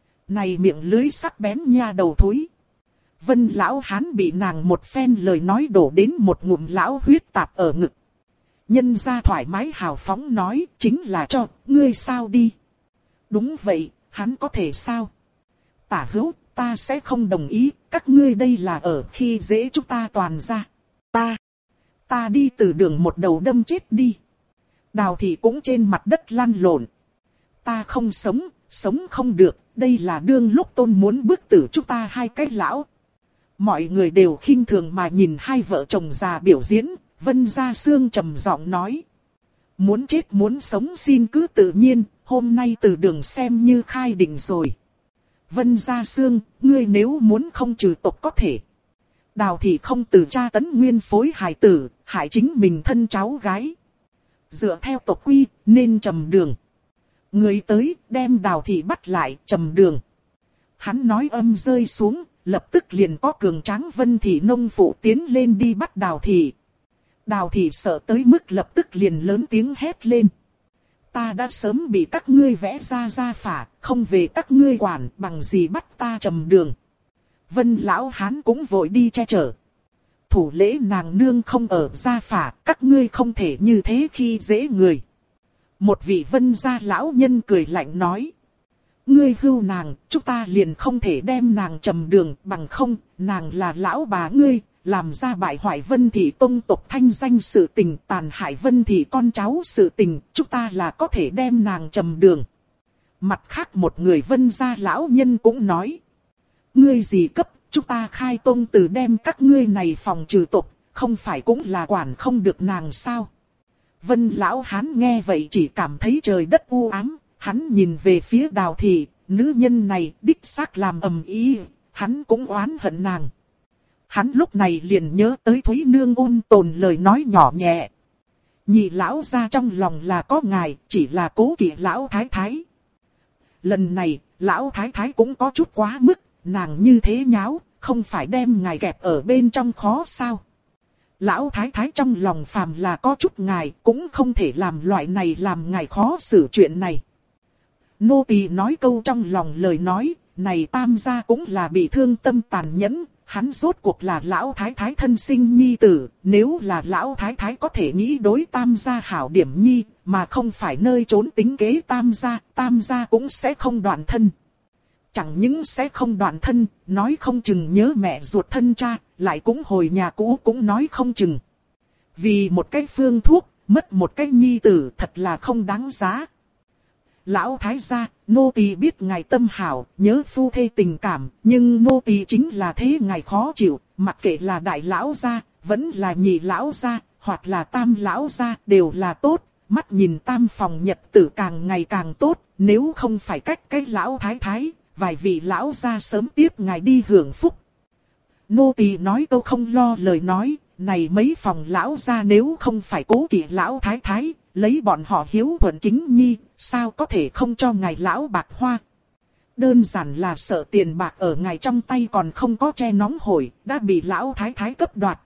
Này miệng lưới sắc bén nha đầu thối. Vân Lão Hán bị nàng một phen lời nói đổ đến một ngụm lão huyết tạp ở ngực. Nhân ra thoải mái hào phóng nói, chính là cho, ngươi sao đi. Đúng vậy, hắn có thể sao? Tả hữu, ta sẽ không đồng ý, các ngươi đây là ở khi dễ chúng ta toàn ra. Ta đi từ đường một đầu đâm chết đi. Đào Thị cũng trên mặt đất lăn lộn. Ta không sống không được, đây là đương lúc Tôn muốn bức tử chúng ta hai cái lão. Mọi người đều khinh thường mà nhìn hai vợ chồng già biểu diễn, Vân Gia Sương trầm giọng nói. Muốn chết muốn sống xin cứ tự nhiên, hôm nay từ đường xem như khai định rồi. Vân Gia Sương, ngươi nếu muốn không trừ tộc có thể. Đào Thị không từ tra tấn nguyên phối hài tử, hại chính mình thân cháu gái. Dựa theo tộc quy, nên trầm đường. Người tới, đem Đào Thị bắt lại, trầm đường. Hắn nói âm rơi xuống, lập tức liền có cường tráng Vân Thị nông phụ tiến lên đi bắt Đào Thị. Đào Thị sợ tới mức lập tức liền lớn tiếng hét lên. Ta đã sớm bị các ngươi vẽ ra phả, không về các ngươi quản, bằng gì bắt ta trầm đường. Vân Lão Hán cũng vội đi che chở. Thủ lễ nàng nương không ở gia phả, các ngươi không thể như thế khi dễ người. Một vị Vân gia lão nhân cười lạnh nói. Ngươi hưu nàng, chúng ta liền không thể đem nàng trầm đường, bằng không, nàng là lão bà ngươi, làm ra bại hoại Vân Thị tông tộc thanh danh sự tình, tàn hại Vân Thị con cháu sự tình, chúng ta là có thể đem nàng trầm đường. Mặt khác một người Vân gia lão nhân cũng nói. Ngươi gì cấp, chúng ta khai tông từ đem các ngươi này phòng trừ tộc, không phải cũng là quản không được nàng sao? Vân Lão Hán nghe vậy chỉ cảm thấy trời đất u ám, hắn nhìn về phía Đào Thị, nữ nhân này đích xác làm ầm ĩ, hắn cũng oán hận nàng. Hắn lúc này liền nhớ tới Thúy Nương ôn tồn lời nói nhỏ nhẹ. Nhị lão gia trong lòng là có ngài, chỉ là cố kỵ lão thái thái. Lần này, lão thái thái cũng có chút quá mức, nàng như thế nháo, không phải đem ngài kẹp ở bên trong khó sao? Lão thái thái trong lòng phàm là có chút ngài, cũng không thể làm loại này làm ngài khó xử chuyện này. Nô tỳ nói câu trong lòng lời nói, này Tam gia cũng là bị thương tâm tàn nhẫn, hắn rốt cuộc là lão thái thái thân sinh nhi tử, nếu là lão thái thái có thể nghĩ đối Tam gia hảo điểm nhi, mà không phải nơi trốn tính kế Tam gia cũng sẽ không đoạn thân. Chẳng những sẽ không đoạn thân, nói không chừng nhớ mẹ ruột thân cha, lại cũng hồi nhà cũ cũng nói không chừng. Vì một cái phương thuốc, mất một cái nhi tử thật là không đáng giá. Lão thái gia, nô tỳ biết ngài tâm hảo, nhớ phu thê tình cảm, nhưng nô tỳ chính là thế ngài khó chịu, mặc kệ là đại lão gia, vẫn là nhị lão gia, hoặc là tam lão gia, đều là tốt. Mắt nhìn tam phòng nhật tử càng ngày càng tốt, nếu không phải cách cái lão thái thái, vài vị lão gia sớm tiếp ngài đi hưởng phúc. Nô tỳ nói câu không lo lời nói, này mấy phòng lão gia nếu không phải cố kỵ lão thái thái, lấy bọn họ hiếu thuận kính nhi, sao có thể không cho ngài lão bạc hoa. Đơn giản là sợ tiền bạc ở ngài trong tay còn không có che nóng hổi, đã bị lão thái thái cấp đoạt.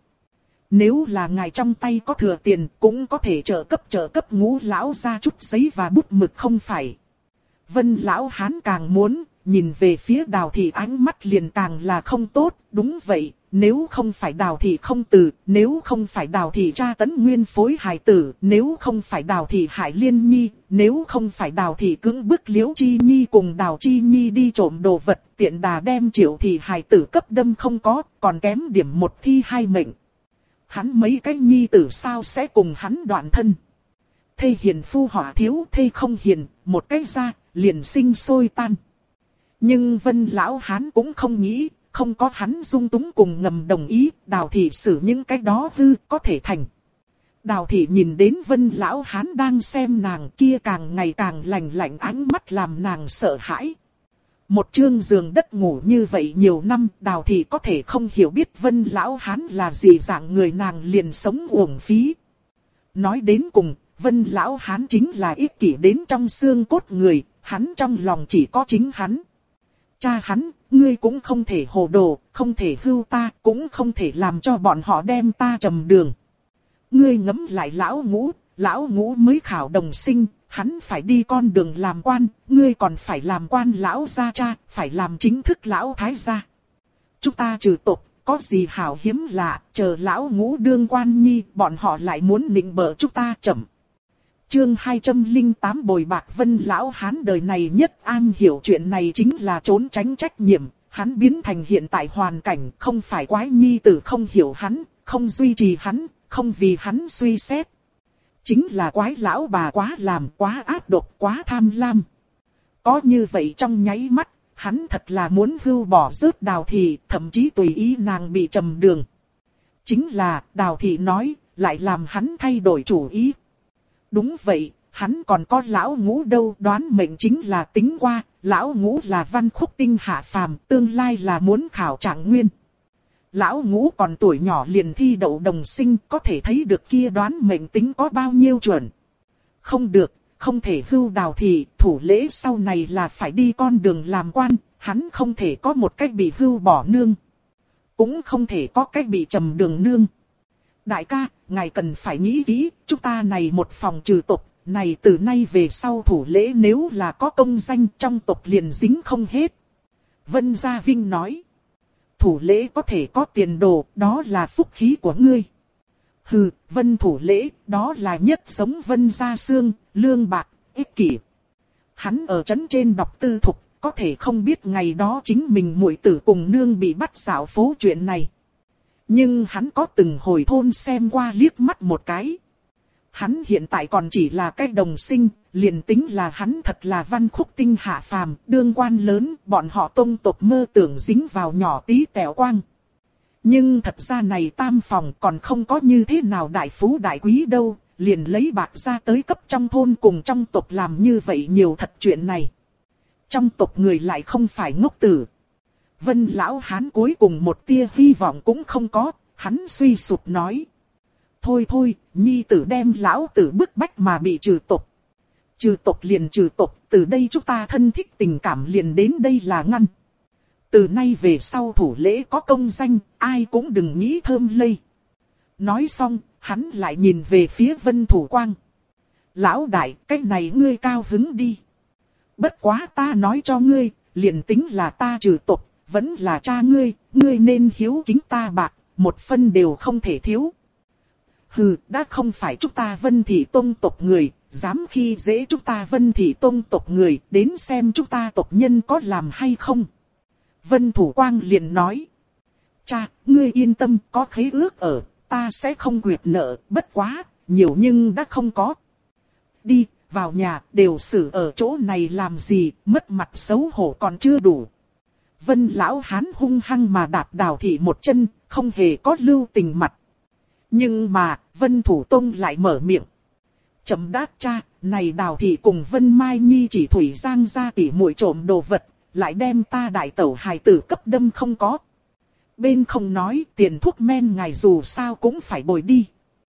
Nếu là ngài trong tay có thừa tiền, cũng có thể trợ cấp ngũ lão ra chút giấy và bút mực không phải. Vân lão hán càng muốn, nhìn về phía Đào thị ánh mắt liền càng là không tốt, đúng vậy. Nếu không phải Đào thị không từ, nếu không phải Đào thị tra tấn nguyên phối hài tử, nếu không phải Đào thị hại Liên Nhi, nếu không phải Đào thị cưỡng bức Liễu Chi Nhi cùng Đào Chi Nhi đi trộm đồ vật, tiện đà đem Triệu thị hài tử cấp đâm không có, còn kém điểm một thi hai mệnh. Hắn mấy cái nhi tử sao sẽ cùng hắn đoạn thân. Thê hiền phu họa thiếu, thê không hiền, một cái ra, liền sinh sôi tan. Nhưng Vân lão hán cũng không nghĩ. Không có hắn dung túng cùng ngầm đồng ý, Đào thị xử những cái đó hư có thể thành. Đào thị nhìn đến Vân lão hán đang xem nàng kia càng ngày càng lạnh lạnh ánh mắt làm nàng sợ hãi. Một chương giường đất ngủ như vậy nhiều năm, Đào thị có thể không hiểu biết Vân lão hán là gì dạng người, nàng liền sống uổng phí. Nói đến cùng, Vân lão hán chính là ích kỷ đến trong xương cốt người, hắn trong lòng chỉ có chính hắn. Cha hắn, ngươi cũng không thể hồ đồ, không thể hưu ta, cũng không thể làm cho bọn họ đem ta trầm đường. Ngươi ngẫm lại lão ngũ mới khảo đồng sinh, hắn phải đi con đường làm quan, ngươi còn phải làm quan lão gia cha, phải làm chính thức lão thái gia. Chúng ta trừ tộc, có gì hảo hiếm lạ, chờ lão ngũ đương quan nhi, bọn họ lại muốn nịnh bợ chúng ta chậm. Chương 208 bồi bạc. Vân lão hán đời này nhất an hiểu chuyện này chính là trốn tránh trách nhiệm, hắn biến thành hiện tại hoàn cảnh, không phải quái nhi tử không hiểu hắn, không duy trì hắn, không vì hắn suy xét. Chính là quái lão bà quá làm, quá ác độc, quá tham lam. Có như vậy trong nháy mắt, hắn thật là muốn hưu bỏ rớt Đào thị, thậm chí tùy ý nàng bị trầm đường. Chính là, Đào thị nói, lại làm hắn thay đổi chủ ý. Đúng vậy, hắn còn có lão ngũ đâu, đoán mệnh chính là tính qua, lão ngũ là văn khúc tinh hạ phàm, tương lai là muốn khảo trạng nguyên. Lão ngũ còn tuổi nhỏ liền thi đậu đồng sinh, có thể thấy được kia đoán mệnh tính có bao nhiêu chuẩn. Không được, không thể hưu Đào thị, thủ lễ sau này là phải đi con đường làm quan, hắn không thể có một cách bị hưu bỏ nương. Cũng không thể có cách bị trầm đường nương. Đại ca, ngài cần phải nghĩ kỹ, chúng ta này một phòng trừ tộc, này từ nay về sau thủ lễ nếu là có công danh trong tộc liền dính không hết. Vân Gia Vinh nói, thủ lễ có thể có tiền đồ, đó là phúc khí của ngươi. Hừ, Vân thủ lễ, đó là nhất giống Vân Gia Sương, lương bạc, ích kỷ. Hắn ở trấn trên đọc tư thục, có thể không biết ngày đó chính mình muội tử cùng nương bị bắt dạo phố chuyện này. Nhưng hắn có từng hồi thôn xem qua liếc mắt một cái. Hắn hiện tại còn chỉ là cái đồng sinh, liền tính là hắn thật là văn khúc tinh hạ phàm, đương quan lớn, bọn họ tông tộc mơ tưởng dính vào nhỏ tí tẹo quang. Nhưng thật ra này tam phòng còn không có như thế nào đại phú đại quý đâu, liền lấy bạc ra tới cấp trong thôn cùng trong tộc làm như vậy nhiều thật chuyện này. Trong tộc người lại không phải ngốc tử. Vân lão hán cuối cùng một tia hy vọng cũng không có, hắn suy sụp nói. Thôi thôi, nhi tử đem lão tử bức bách mà bị trừ tộc. Trừ tộc liền trừ tộc, từ đây chúng ta thân thích tình cảm liền đến đây là ngăn. Từ nay về sau thủ lễ có công danh, ai cũng đừng nghĩ thơm lây. Nói xong, hắn lại nhìn về phía Vân Thủ Quang. Lão đại, cái này ngươi cao hứng đi. Bất quá ta nói cho ngươi, liền tính là ta trừ tộc, vẫn là cha ngươi, ngươi nên hiếu kính ta bạc, một phân đều không thể thiếu. Hừ, đã không phải chúng ta Vân Thị Tông tộc người, dám khi dễ chúng ta Vân Thị Tông tộc người, đến xem chúng ta tộc nhân có làm hay không. Vân Thủ Quang liền nói. Cha, ngươi yên tâm, có khế ước ở, ta sẽ không quyệt nợ, bất quá, nhiều nhưng đã không có. Đi, vào nhà, đều xử ở chỗ này làm gì, mất mặt xấu hổ còn chưa đủ. Vân lão hán hung hăng mà đạp Đào Thị một chân, không hề có lưu tình mặt. Nhưng mà, Vân Thủ Tông lại mở miệng. Chấm đáp cha, này Đào Thị cùng Vân Mai Nhi chỉ thủy giang ra tỉ muội trộm đồ vật, lại đem ta đại tẩu hài tử cấp đâm không có. Bên không nói, tiền thuốc men ngài dù sao cũng phải bồi đi.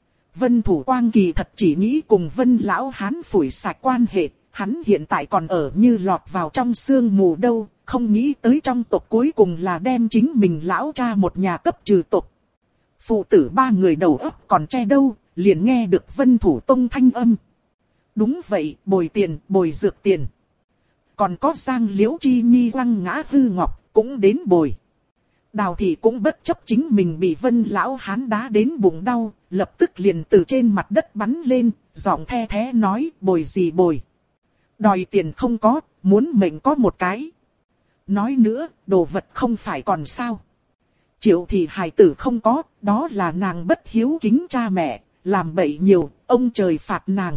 Vân Thủ Quang kỳ thật chỉ nghĩ cùng Vân lão hán phủi sạch quan hệ, hắn hiện tại còn ở như lọt vào trong sương mù đâu, không nghĩ tới trong tộc cuối cùng là đem chính mình lão cha một nhà cấp trừ tộc. Phụ tử ba người đầu óc còn che đâu, liền nghe được Vân Thủ Tông thanh âm. Đúng vậy, bồi tiền, bồi dược tiền. Còn có Giang Liễu Chi Nhi quăng ngã hư ngọc, cũng đến bồi. Đào Thị cũng bất chấp chính mình bị Vân lão hán đá đến bụng đau, lập tức liền từ trên mặt đất bắn lên, giọng the thế nói bồi gì bồi. Đòi tiền không có, muốn mệnh có một cái. Nói nữa, đồ vật không phải còn sao. Triệu Thị hài tử không có, đó là nàng bất hiếu kính cha mẹ, làm bậy nhiều, ông trời phạt nàng.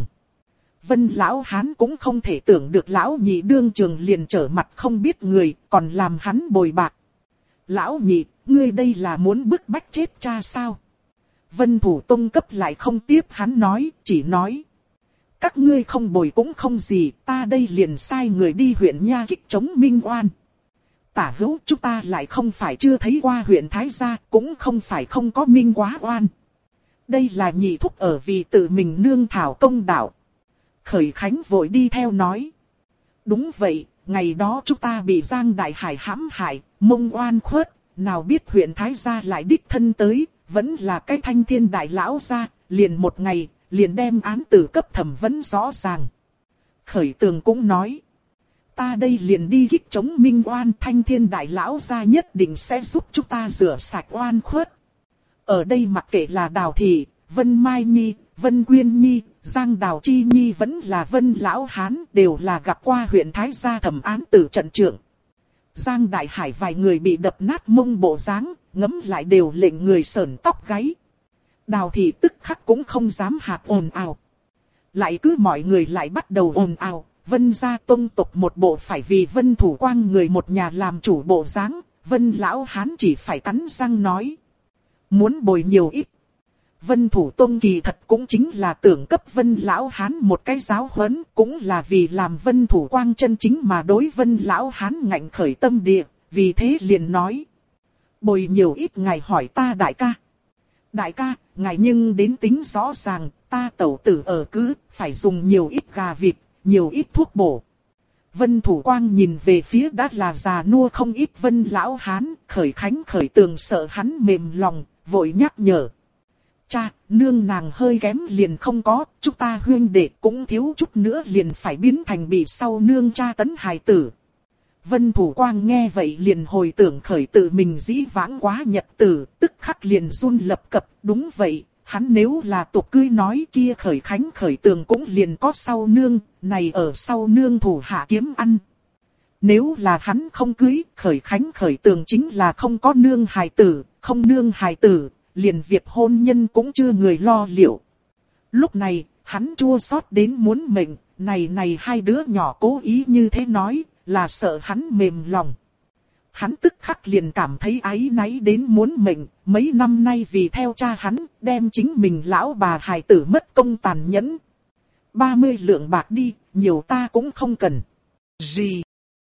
Vân lão hán cũng không thể tưởng được lão nhị đương trường liền trở mặt không biết người, còn làm hắn bồi bạc. Lão nhị, ngươi đây là muốn bức bách chết cha sao? Vân Thủ Tông cấp lại không tiếp hắn nói, chỉ nói. Các ngươi không bồi cũng không gì, ta đây liền sai người đi huyện Nha Kích chống Minh Oan. Tả hữu chúng ta lại không phải chưa thấy qua huyện Thái Gia, cũng không phải không có Minh Quá Oan. Đây là nhị thúc ở vì tự mình nương thảo công đạo. Khởi Khánh vội đi theo nói. Đúng vậy, ngày đó chúng ta bị Giang Đại Hải hãm hại, mông oan khuất, nào biết huyện Thái Gia lại đích thân tới, vẫn là cái Thanh Thiên Đại Lão gia, liền một ngày, liền đem án tử cấp thẩm vấn rõ ràng. Khởi Tường cũng nói. Ta đây liền đi kích chống Minh Oan, Thanh Thiên Đại Lão gia nhất định sẽ giúp chúng ta rửa sạch oan khuất. Ở đây mặc kệ là Đào Thị, Vân Mai Nhi, Vân Quyên Nhi, Giang Đào Chi Nhi vẫn là Vân Lão Hán, đều là gặp qua huyện Thái Gia thẩm án tử trận trưởng. Giang Đại Hải vài người bị đập nát mông bộ dáng, ngấm lại đều lệnh người sởn tóc gáy. Đào Thị tức khắc cũng không dám hạt ồn ào. Lại cứ mọi người lại bắt đầu ồn ào, Vân gia tông tộc một bộ phải vì Vân Thủ Quang người một nhà làm chủ bộ dáng, Vân Lão Hán chỉ phải cắn răng nói. Muốn bồi nhiều ít. Vân Thủ Tông kỳ thật cũng chính là tưởng cấp Vân Lão Hán một cái giáo huấn, cũng là vì làm Vân Thủ Quang chân chính mà đối Vân Lão Hán ngạnh khởi tâm địa, vì thế liền nói. Bồi nhiều ít ngài hỏi ta đại ca. Đại ca, ngài nhưng đến tính rõ ràng, ta tẩu tử ở cứ, phải dùng nhiều ít gà vịt, nhiều ít thuốc bổ. Vân Thủ Quang nhìn về phía đã là già nua không ít Vân Lão Hán, Khởi Khánh Khởi Tường sợ hắn mềm lòng, vội nhắc nhở. Cha, nương nàng hơi kém liền không có, chúng ta huyên đệ cũng thiếu chút nữa liền phải biến thành bị sau nương cha tấn hài tử. Vân Thủ Quang nghe vậy liền hồi tưởng khởi tự mình dĩ vãng quá nhật tử, tức khắc liền run lập cập, đúng vậy, hắn nếu là tục cưới nói kia Khởi Khánh Khởi Tường cũng liền có sau nương, này ở sau nương thủ hạ kiếm ăn. Nếu là hắn không cưới, Khởi Khánh Khởi Tường chính là không có nương hài tử, không nương hài tử, liền việc hôn nhân cũng chưa người lo liệu. Lúc này, hắn chua xót đến muốn mệnh, này hai đứa nhỏ cố ý như thế nói, là sợ hắn mềm lòng. Hắn tức khắc liền cảm thấy áy náy đến muốn mệnh, mấy năm nay vì theo cha hắn, đem chính mình lão bà hài tử mất công tàn nhẫn. 30 lượng bạc đi, nhiều ta cũng không cần. Gì?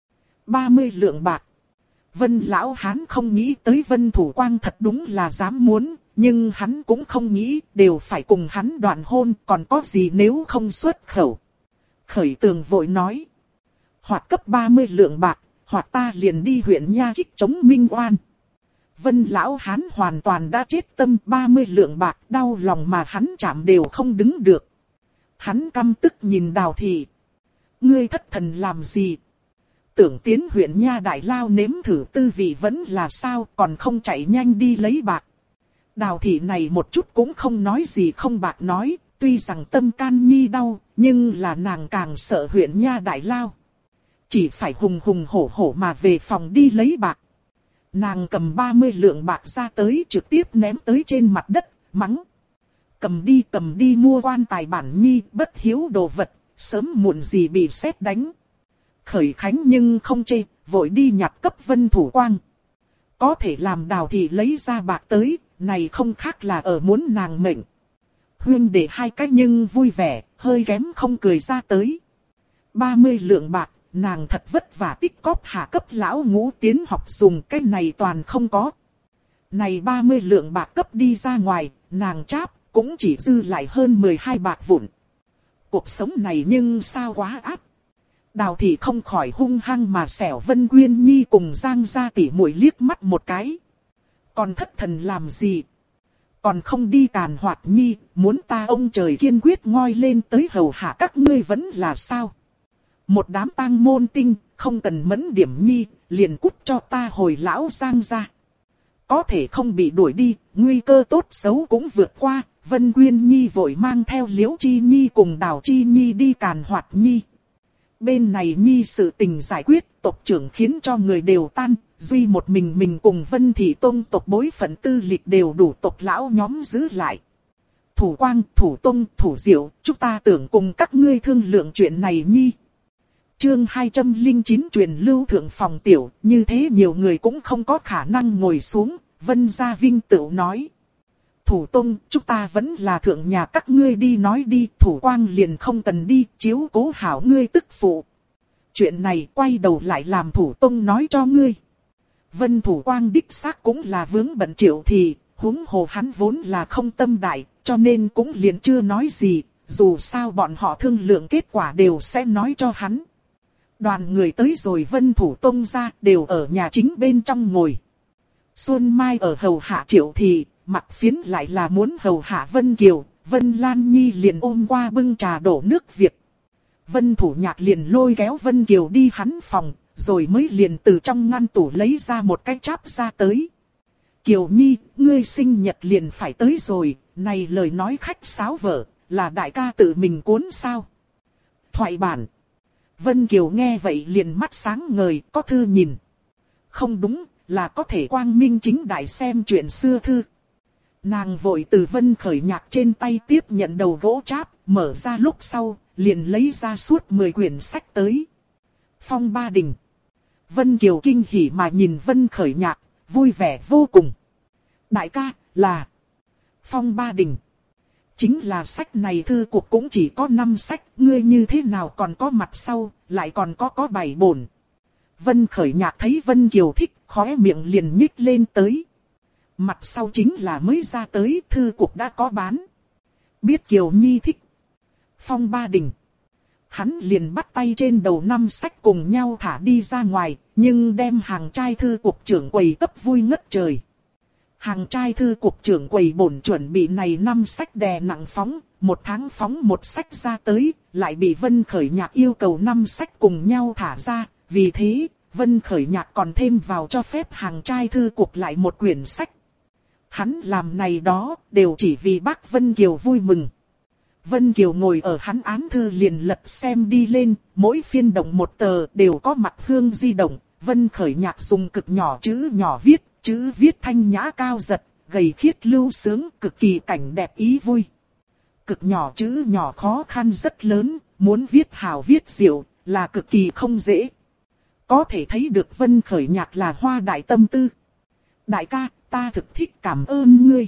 30 lượng bạc. Vân Lão Hán không nghĩ tới Vân Thủ Quang thật đúng là dám muốn, nhưng hắn cũng không nghĩ đều phải cùng hắn đoạn hôn, còn có gì nếu không xuất khẩu. Khởi Tường vội nói. Hoặc cấp 30 lượng bạc, hoặc ta liền đi huyện Nha Kích chống Minh Oan. Vân lão hán hoàn toàn đã chết tâm, 30 lượng bạc đau lòng mà hắn chạm đều không đứng được. Hắn căm tức nhìn Đào Thị. Ngươi thất thần làm gì? Tưởng tiến huyện Nha Đại Lao nếm thử tư vị vẫn là sao, còn không chạy nhanh đi lấy bạc. Đào Thị này một chút cũng không nói gì không bạc nói, tuy rằng tâm can nhi đau, nhưng là nàng càng sợ huyện Nha Đại Lao. Chỉ phải hùng hùng hổ hổ mà về phòng đi lấy bạc. Nàng cầm 30 lượng bạc ra tới trực tiếp ném tới trên mặt đất, mắng. Cầm đi mua quan tài bản nhi, bất hiếu đồ vật, sớm muộn gì bị sét đánh. Khởi Khánh nhưng không chê, vội đi nhặt cấp Vân Thủ Quang. Có thể làm Đào Thị lấy ra bạc tới, này không khác là ở muốn nàng mệnh. Huyên để hai cách nhưng vui vẻ, hơi kém không cười ra tới. 30 lượng bạc, nàng thật vất vả tích cóp hạ cấp lão Ngũ tiến học dùng, cái này toàn không có. Này 30 lượng bạc cấp đi ra ngoài, nàng cháp, cũng chỉ dư lại hơn 12 bạc vụn. Cuộc sống này nhưng sao quá áp. Đào Thị không khỏi hung hăng mà xẻo Vân Quyên Nhi cùng Giang gia tỷ muội liếc mắt một cái. Còn thất thần làm gì? Còn không đi càn hoạt nhi, muốn ta ông trời kiên quyết ngoi lên tới hầu hạ các ngươi vẫn là sao? Một đám tang môn tinh, không cần mẫn điểm nhi, liền cút cho ta hồi lão Giang gia. Có thể không bị đuổi đi, nguy cơ tốt xấu cũng vượt qua. Vân Quyên Nhi vội mang theo Liễu Chi Nhi cùng Đào Chi Nhi đi càn hoạt nhi. Bên này Nhi sự tình giải quyết, tộc trưởng khiến cho người đều tan, duy một mình cùng Vân Thị Tông tộc bối phận tư lịch đều đủ tộc lão nhóm giữ lại. Thủ Quang, Thủ Tông, Thủ Diệu, chúng ta tưởng cùng các ngươi thương lượng chuyện này Nhi. Chương 209 truyền lưu thượng phòng tiểu, như thế nhiều người cũng không có khả năng ngồi xuống, Vân Gia Vinh Tửu nói. Thủ Tông, chúng ta vẫn là thượng nhà các ngươi đi nói đi, Thủ Quang liền không cần đi, chiếu cố hảo ngươi tức phụ. Chuyện này quay đầu lại làm Thủ Tông nói cho ngươi. Vân Thủ Quang đích xác cũng là vướng bận Triệu Thị, huống hồ hắn vốn là không tâm đại, cho nên cũng liền chưa nói gì, dù sao bọn họ thương lượng kết quả đều sẽ nói cho hắn. Đoàn người tới rồi Vân Thủ Tông ra đều ở nhà chính bên trong ngồi. Xuân Mai ở hầu hạ Triệu Thị, Mặc Phiến lại là muốn hầu hạ Vân Kiều, Vân Lan Nhi liền ôm qua bưng trà đổ nước việc. Vân Thủ Nhạc liền lôi kéo Vân Kiều đi hắn phòng, rồi mới liền từ trong ngăn tủ lấy ra một cái cháp ra tới. Kiều Nhi, ngươi sinh nhật liền phải tới rồi, này lời nói khách sáo vợ, là đại ca tự mình cuốn sao? Thoại bản. Vân Kiều nghe vậy liền mắt sáng ngời, có thư nhìn. Không đúng, là có thể quang minh chính đại xem chuyện xưa thư. Nàng vội từ Vân Khởi Nhạc trên tay tiếp nhận đầu gỗ cháp, mở ra lúc sau, liền lấy ra suốt 10 quyển sách tới. Phong Ba Đình. Vân Kiều kinh hỉ mà nhìn Vân Khởi Nhạc, vui vẻ vô cùng. Đại ca, là Phong Ba Đình. Chính là sách này thư cuộc cũng chỉ có 5 sách, ngươi như thế nào còn có mặt sau, lại còn có 7 bổn. Vân Khởi Nhạc thấy Vân Kiều thích, khóe miệng liền nhích lên tới. Mặt sau chính là mới ra tới, thư cuộc đã có bán. Biết Kiều Nhi thích Phong Ba Đình. Hắn liền bắt tay trên đầu 5 sách cùng nhau thả đi ra ngoài, nhưng đem hàng trai thư cuộc trưởng quầy cấp vui ngất trời. Hàng trai thư cuộc trưởng quầy bổn chuẩn bị này 5 sách đè nặng phóng, 1 tháng phóng 1 sách ra tới, lại bị Vân Khởi Nhạc yêu cầu 5 sách cùng nhau thả ra, vì thế, Vân Khởi Nhạc còn thêm vào cho phép hàng trai thư cuộc lại 1 quyển sách. Hắn làm này đó, đều chỉ vì bác Vân Kiều vui mừng. Vân Kiều ngồi ở hắn án thư liền lật xem đi lên, mỗi phiên động 1 tờ đều có mặt hương di động. Vân Khởi Nhạc dùng cực nhỏ chữ nhỏ viết, chữ viết thanh nhã cao giật, gầy khiết lưu sướng, cực kỳ cảnh đẹp ý vui. Cực nhỏ chữ nhỏ khó khăn rất lớn, muốn viết hào viết diệu, là cực kỳ không dễ. Có thể thấy được Vân Khởi Nhạc là hoa đại tâm tư. Đại ca, ta thực thích cảm ơn ngươi.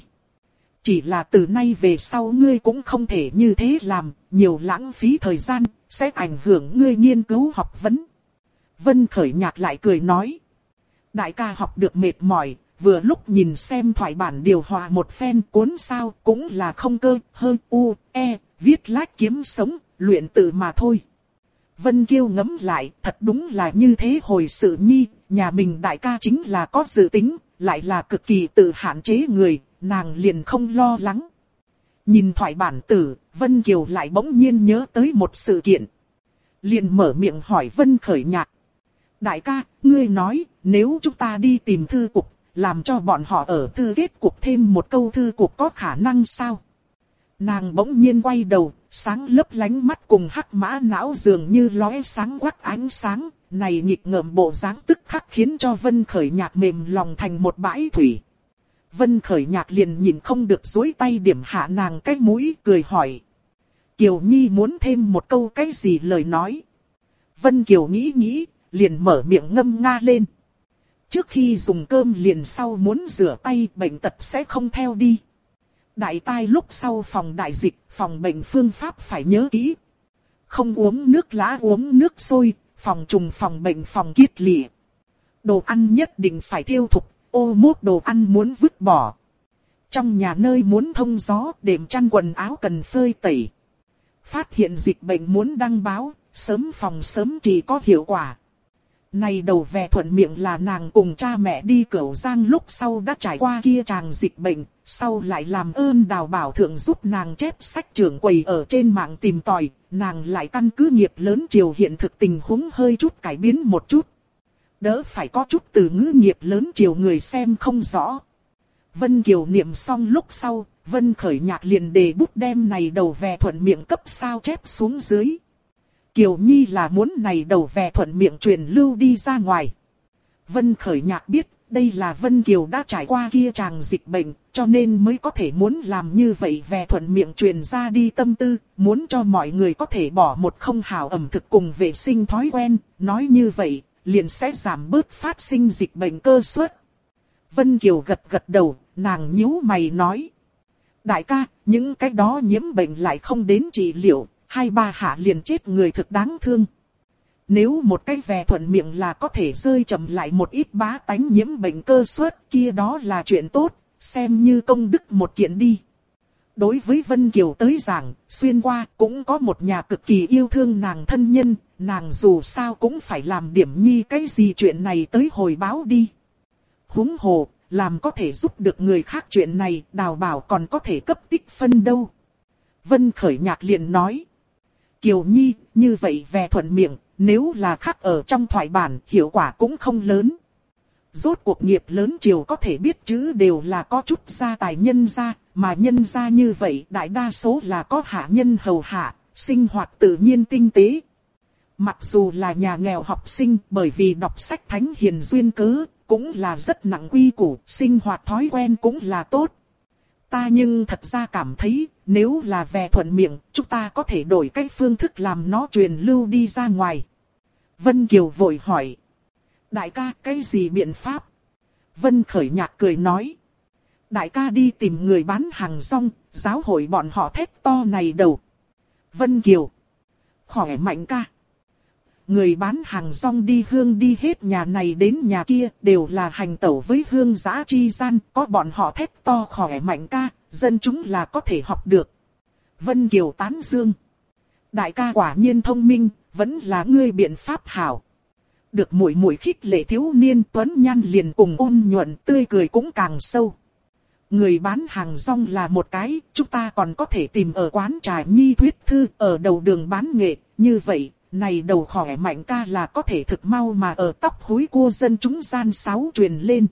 Chỉ là từ nay về sau ngươi cũng không thể như thế làm, nhiều lãng phí thời gian, sẽ ảnh hưởng ngươi nghiên cứu học vấn. Vân Khởi Nhạc lại cười nói. Đại ca học được mệt mỏi, vừa lúc nhìn xem thoại bản điều hòa một phen cuốn sao cũng là không cơ, hơn u, e, viết lách kiếm sống, luyện tự mà thôi. Vân Kiêu ngẫm lại, thật đúng là như thế hồi sự nhi, nhà mình đại ca chính là có dự tính, lại là cực kỳ tự hạn chế người, nàng liền không lo lắng. Nhìn thoại bản tử, Vân Kiều lại bỗng nhiên nhớ tới một sự kiện. Liền mở miệng hỏi Vân Khởi Nhạc. Đại ca, ngươi nói, nếu chúng ta đi tìm thư cục, làm cho bọn họ ở thư kết cục thêm một câu thư cục có khả năng sao? Nàng bỗng nhiên quay đầu, sáng lấp lánh mắt cùng hắc mã não dường như lóe sáng quắc ánh sáng, này nghịch ngợm bộ dáng tức khắc khiến cho Vân Khởi Nhạc mềm lòng thành một bãi thủy. Vân Khởi Nhạc liền nhìn không được duỗi tay điểm hạ nàng cái mũi, cười hỏi. Kiều Nhi muốn thêm một câu cái gì lời nói? Vân Kiều nghĩ nghĩ, liền mở miệng ngâm nga lên. Trước khi dùng cơm liền sau muốn rửa tay, bệnh tật sẽ không theo đi. Đại tai lúc sau phòng đại dịch, phòng bệnh phương pháp phải nhớ kỹ. Không uống nước lã uống nước sôi, phòng trùng phòng bệnh phòng kiết lỵ. Đồ ăn nhất định phải thiêu thục, ô mốt đồ ăn muốn vứt bỏ. Trong nhà nơi muốn thông gió, đệm chăn quần áo cần phơi tẩy. Phát hiện dịch bệnh muốn đăng báo, sớm phòng sớm trị có hiệu quả. Này đầu về thuận miệng là nàng cùng cha mẹ đi Cửu Giang lúc sau đã trải qua kia tràng dịch bệnh, sau lại làm ơn Đào Bảo Thượng giúp nàng chép sách trưởng quầy ở trên mạng tìm tòi, nàng lại căn cứ nghiệp lớn triều hiện thực tình huống hơi chút cải biến một chút. Đỡ phải có chút từ ngữ nghiệp lớn triều người xem không rõ. Vân Kiều niệm xong lúc sau, Vân Khởi Nhạc liền đề bút đem này đầu về thuận miệng cấp sao chép xuống dưới. Kiều Nhi là muốn này đầu về thuận miệng truyền lưu đi ra ngoài. Vân Khởi Nhạc biết, đây là Vân Kiều đã trải qua kia tràng dịch bệnh, cho nên mới có thể muốn làm như vậy về thuận miệng truyền ra đi tâm tư, muốn cho mọi người có thể bỏ một không hảo ẩm thực cùng vệ sinh thói quen, nói như vậy, liền sẽ giảm bớt phát sinh dịch bệnh cơ suất. Vân Kiều gật gật đầu, nàng nhíu mày nói. Đại ca, những cái đó nhiễm bệnh lại không đến trị liệu, 2-3 hạ liền chết người thực đáng thương. Nếu một cái về thuận miệng là có thể rơi chậm lại một ít bá tánh nhiễm bệnh cơ suất kia đó là chuyện tốt, xem như công đức một kiện đi. Đối với Vân Kiều tới giảng, xuyên qua cũng có một nhà cực kỳ yêu thương nàng thân nhân, nàng dù sao cũng phải làm điểm nhi cái gì chuyện này tới hồi báo đi. Huống hồ, làm có thể giúp được người khác chuyện này, Đào Bảo còn có thể cấp tích phân đâu. Vân Khởi Nhạc liền nói. Kiều Nhi, như vậy về thuận miệng, nếu là khắc ở trong thoại bản, hiệu quả cũng không lớn. Rốt cuộc nghiệp lớn triều có thể biết chữ đều là có chút gia tài nhân gia, mà nhân gia như vậy đại đa số là có hạ nhân hầu hạ, sinh hoạt tự nhiên tinh tế. Mặc dù là nhà nghèo học sinh bởi vì đọc sách thánh hiền duyên cớ, cũng là rất nặng quy củ, sinh hoạt thói quen cũng là tốt. Ta nhưng thật ra cảm thấy, nếu là về thuận miệng, chúng ta có thể đổi cái phương thức làm nó truyền lưu đi ra ngoài. Vân Kiều vội hỏi. Đại ca, cái gì biện pháp? Vân Khởi Nhạc cười nói. Đại ca đi tìm người bán hàng rong, giáo hội bọn họ thét to này đầu. Vân Kiều. Khỏe mạnh ca. Người bán hàng rong đi hương đi hết nhà này đến nhà kia, đều là hành tẩu với hương giã chi gian, có bọn họ thét to khỏe mạnh ca, dân chúng là có thể học được. Vân Kiều tán dương. Đại ca quả nhiên thông minh, vẫn là ngươi biện pháp hảo. Được muội muội khích lệ thiếu niên tuấn nhan liền cùng ôn nhuận tươi cười cũng càng sâu. Người bán hàng rong là một cái, chúng ta còn có thể tìm ở quán trà nhi thuyết thư ở đầu đường bán nghệ, như vậy. Này đầu khỏe mạnh ca là có thể thực mau mà ở tóc húi cua dân chúng gian sáo truyền lên.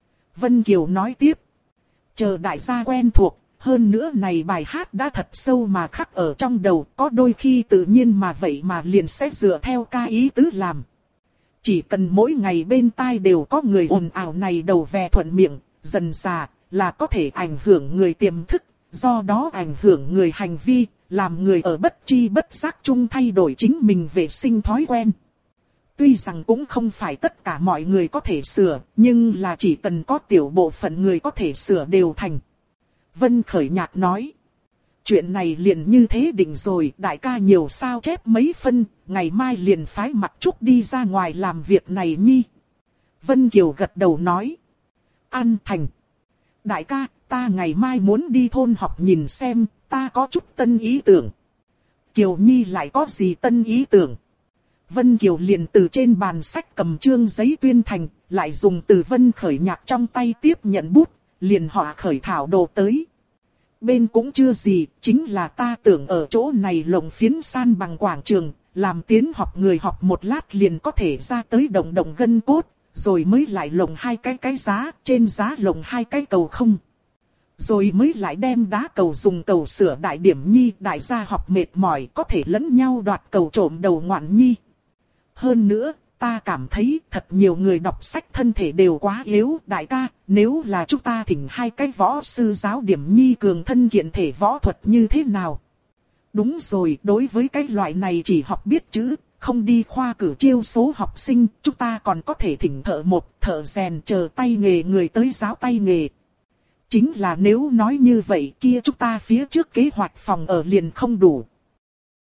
Vân Kiều nói tiếp. Chờ đại gia quen thuộc, hơn nữa này bài hát đã thật sâu mà khắc ở trong đầu, có đôi khi tự nhiên mà vậy mà liền sẽ dựa theo ca ý tứ làm. Chỉ cần mỗi ngày bên tai đều có người ồn ào này đầu về thuận miệng, dần dà là có thể ảnh hưởng người tiềm thức, do đó ảnh hưởng người hành vi. Làm người ở bất tri bất giác chung thay đổi chính mình vệ sinh thói quen. Tuy rằng cũng không phải tất cả mọi người có thể sửa, nhưng là chỉ cần có tiểu bộ phận người có thể sửa đều thành. Vân Khởi Nhạc nói. Chuyện này liền như thế định rồi, đại ca nhiều sao chép mấy phân, ngày mai liền phái Mặc Trúc đi ra ngoài làm việc này nhi. Vân Kiều gật đầu nói. An Thành. Đại ca, ta ngày mai muốn đi thôn học nhìn xem, ta có chút tân ý tưởng. Kiều Nhi lại có gì tân ý tưởng? Vân Kiều liền từ trên bàn sách cầm chương giấy tuyên thành, lại dùng từ Vân Khởi nhạc trong tay tiếp nhận bút, liền họa khởi thảo đồ tới. Bên cũng chưa gì, chính là ta tưởng ở chỗ này lồng phiến san bằng quảng trường, làm tiến học người học một lát liền có thể ra tới động động gân cốt, rồi mới lại lồng hai cái giá, trên giá lồng hai cái cầu không. Rồi mới lại đem đá cầu dùng cầu sửa đại điểm nhi, đại gia học mệt mỏi có thể lẫn nhau đoạt cầu trộm đầu ngoạn nhi. Hơn nữa, ta cảm thấy thật nhiều người đọc sách thân thể đều quá yếu. Đại ca, nếu là chúng ta thỉnh hai cái võ sư giáo điểm nhi cường thân kiện thể võ thuật như thế nào? Đúng rồi, đối với cái loại này chỉ học biết chữ, không đi khoa cử chiêu số học sinh, chúng ta còn có thể thỉnh thợ một, thợ rèn chờ tay nghề người tới giáo tay nghề. Chính là nếu nói như vậy kia chúng ta phía trước kế hoạch phòng ở liền không đủ.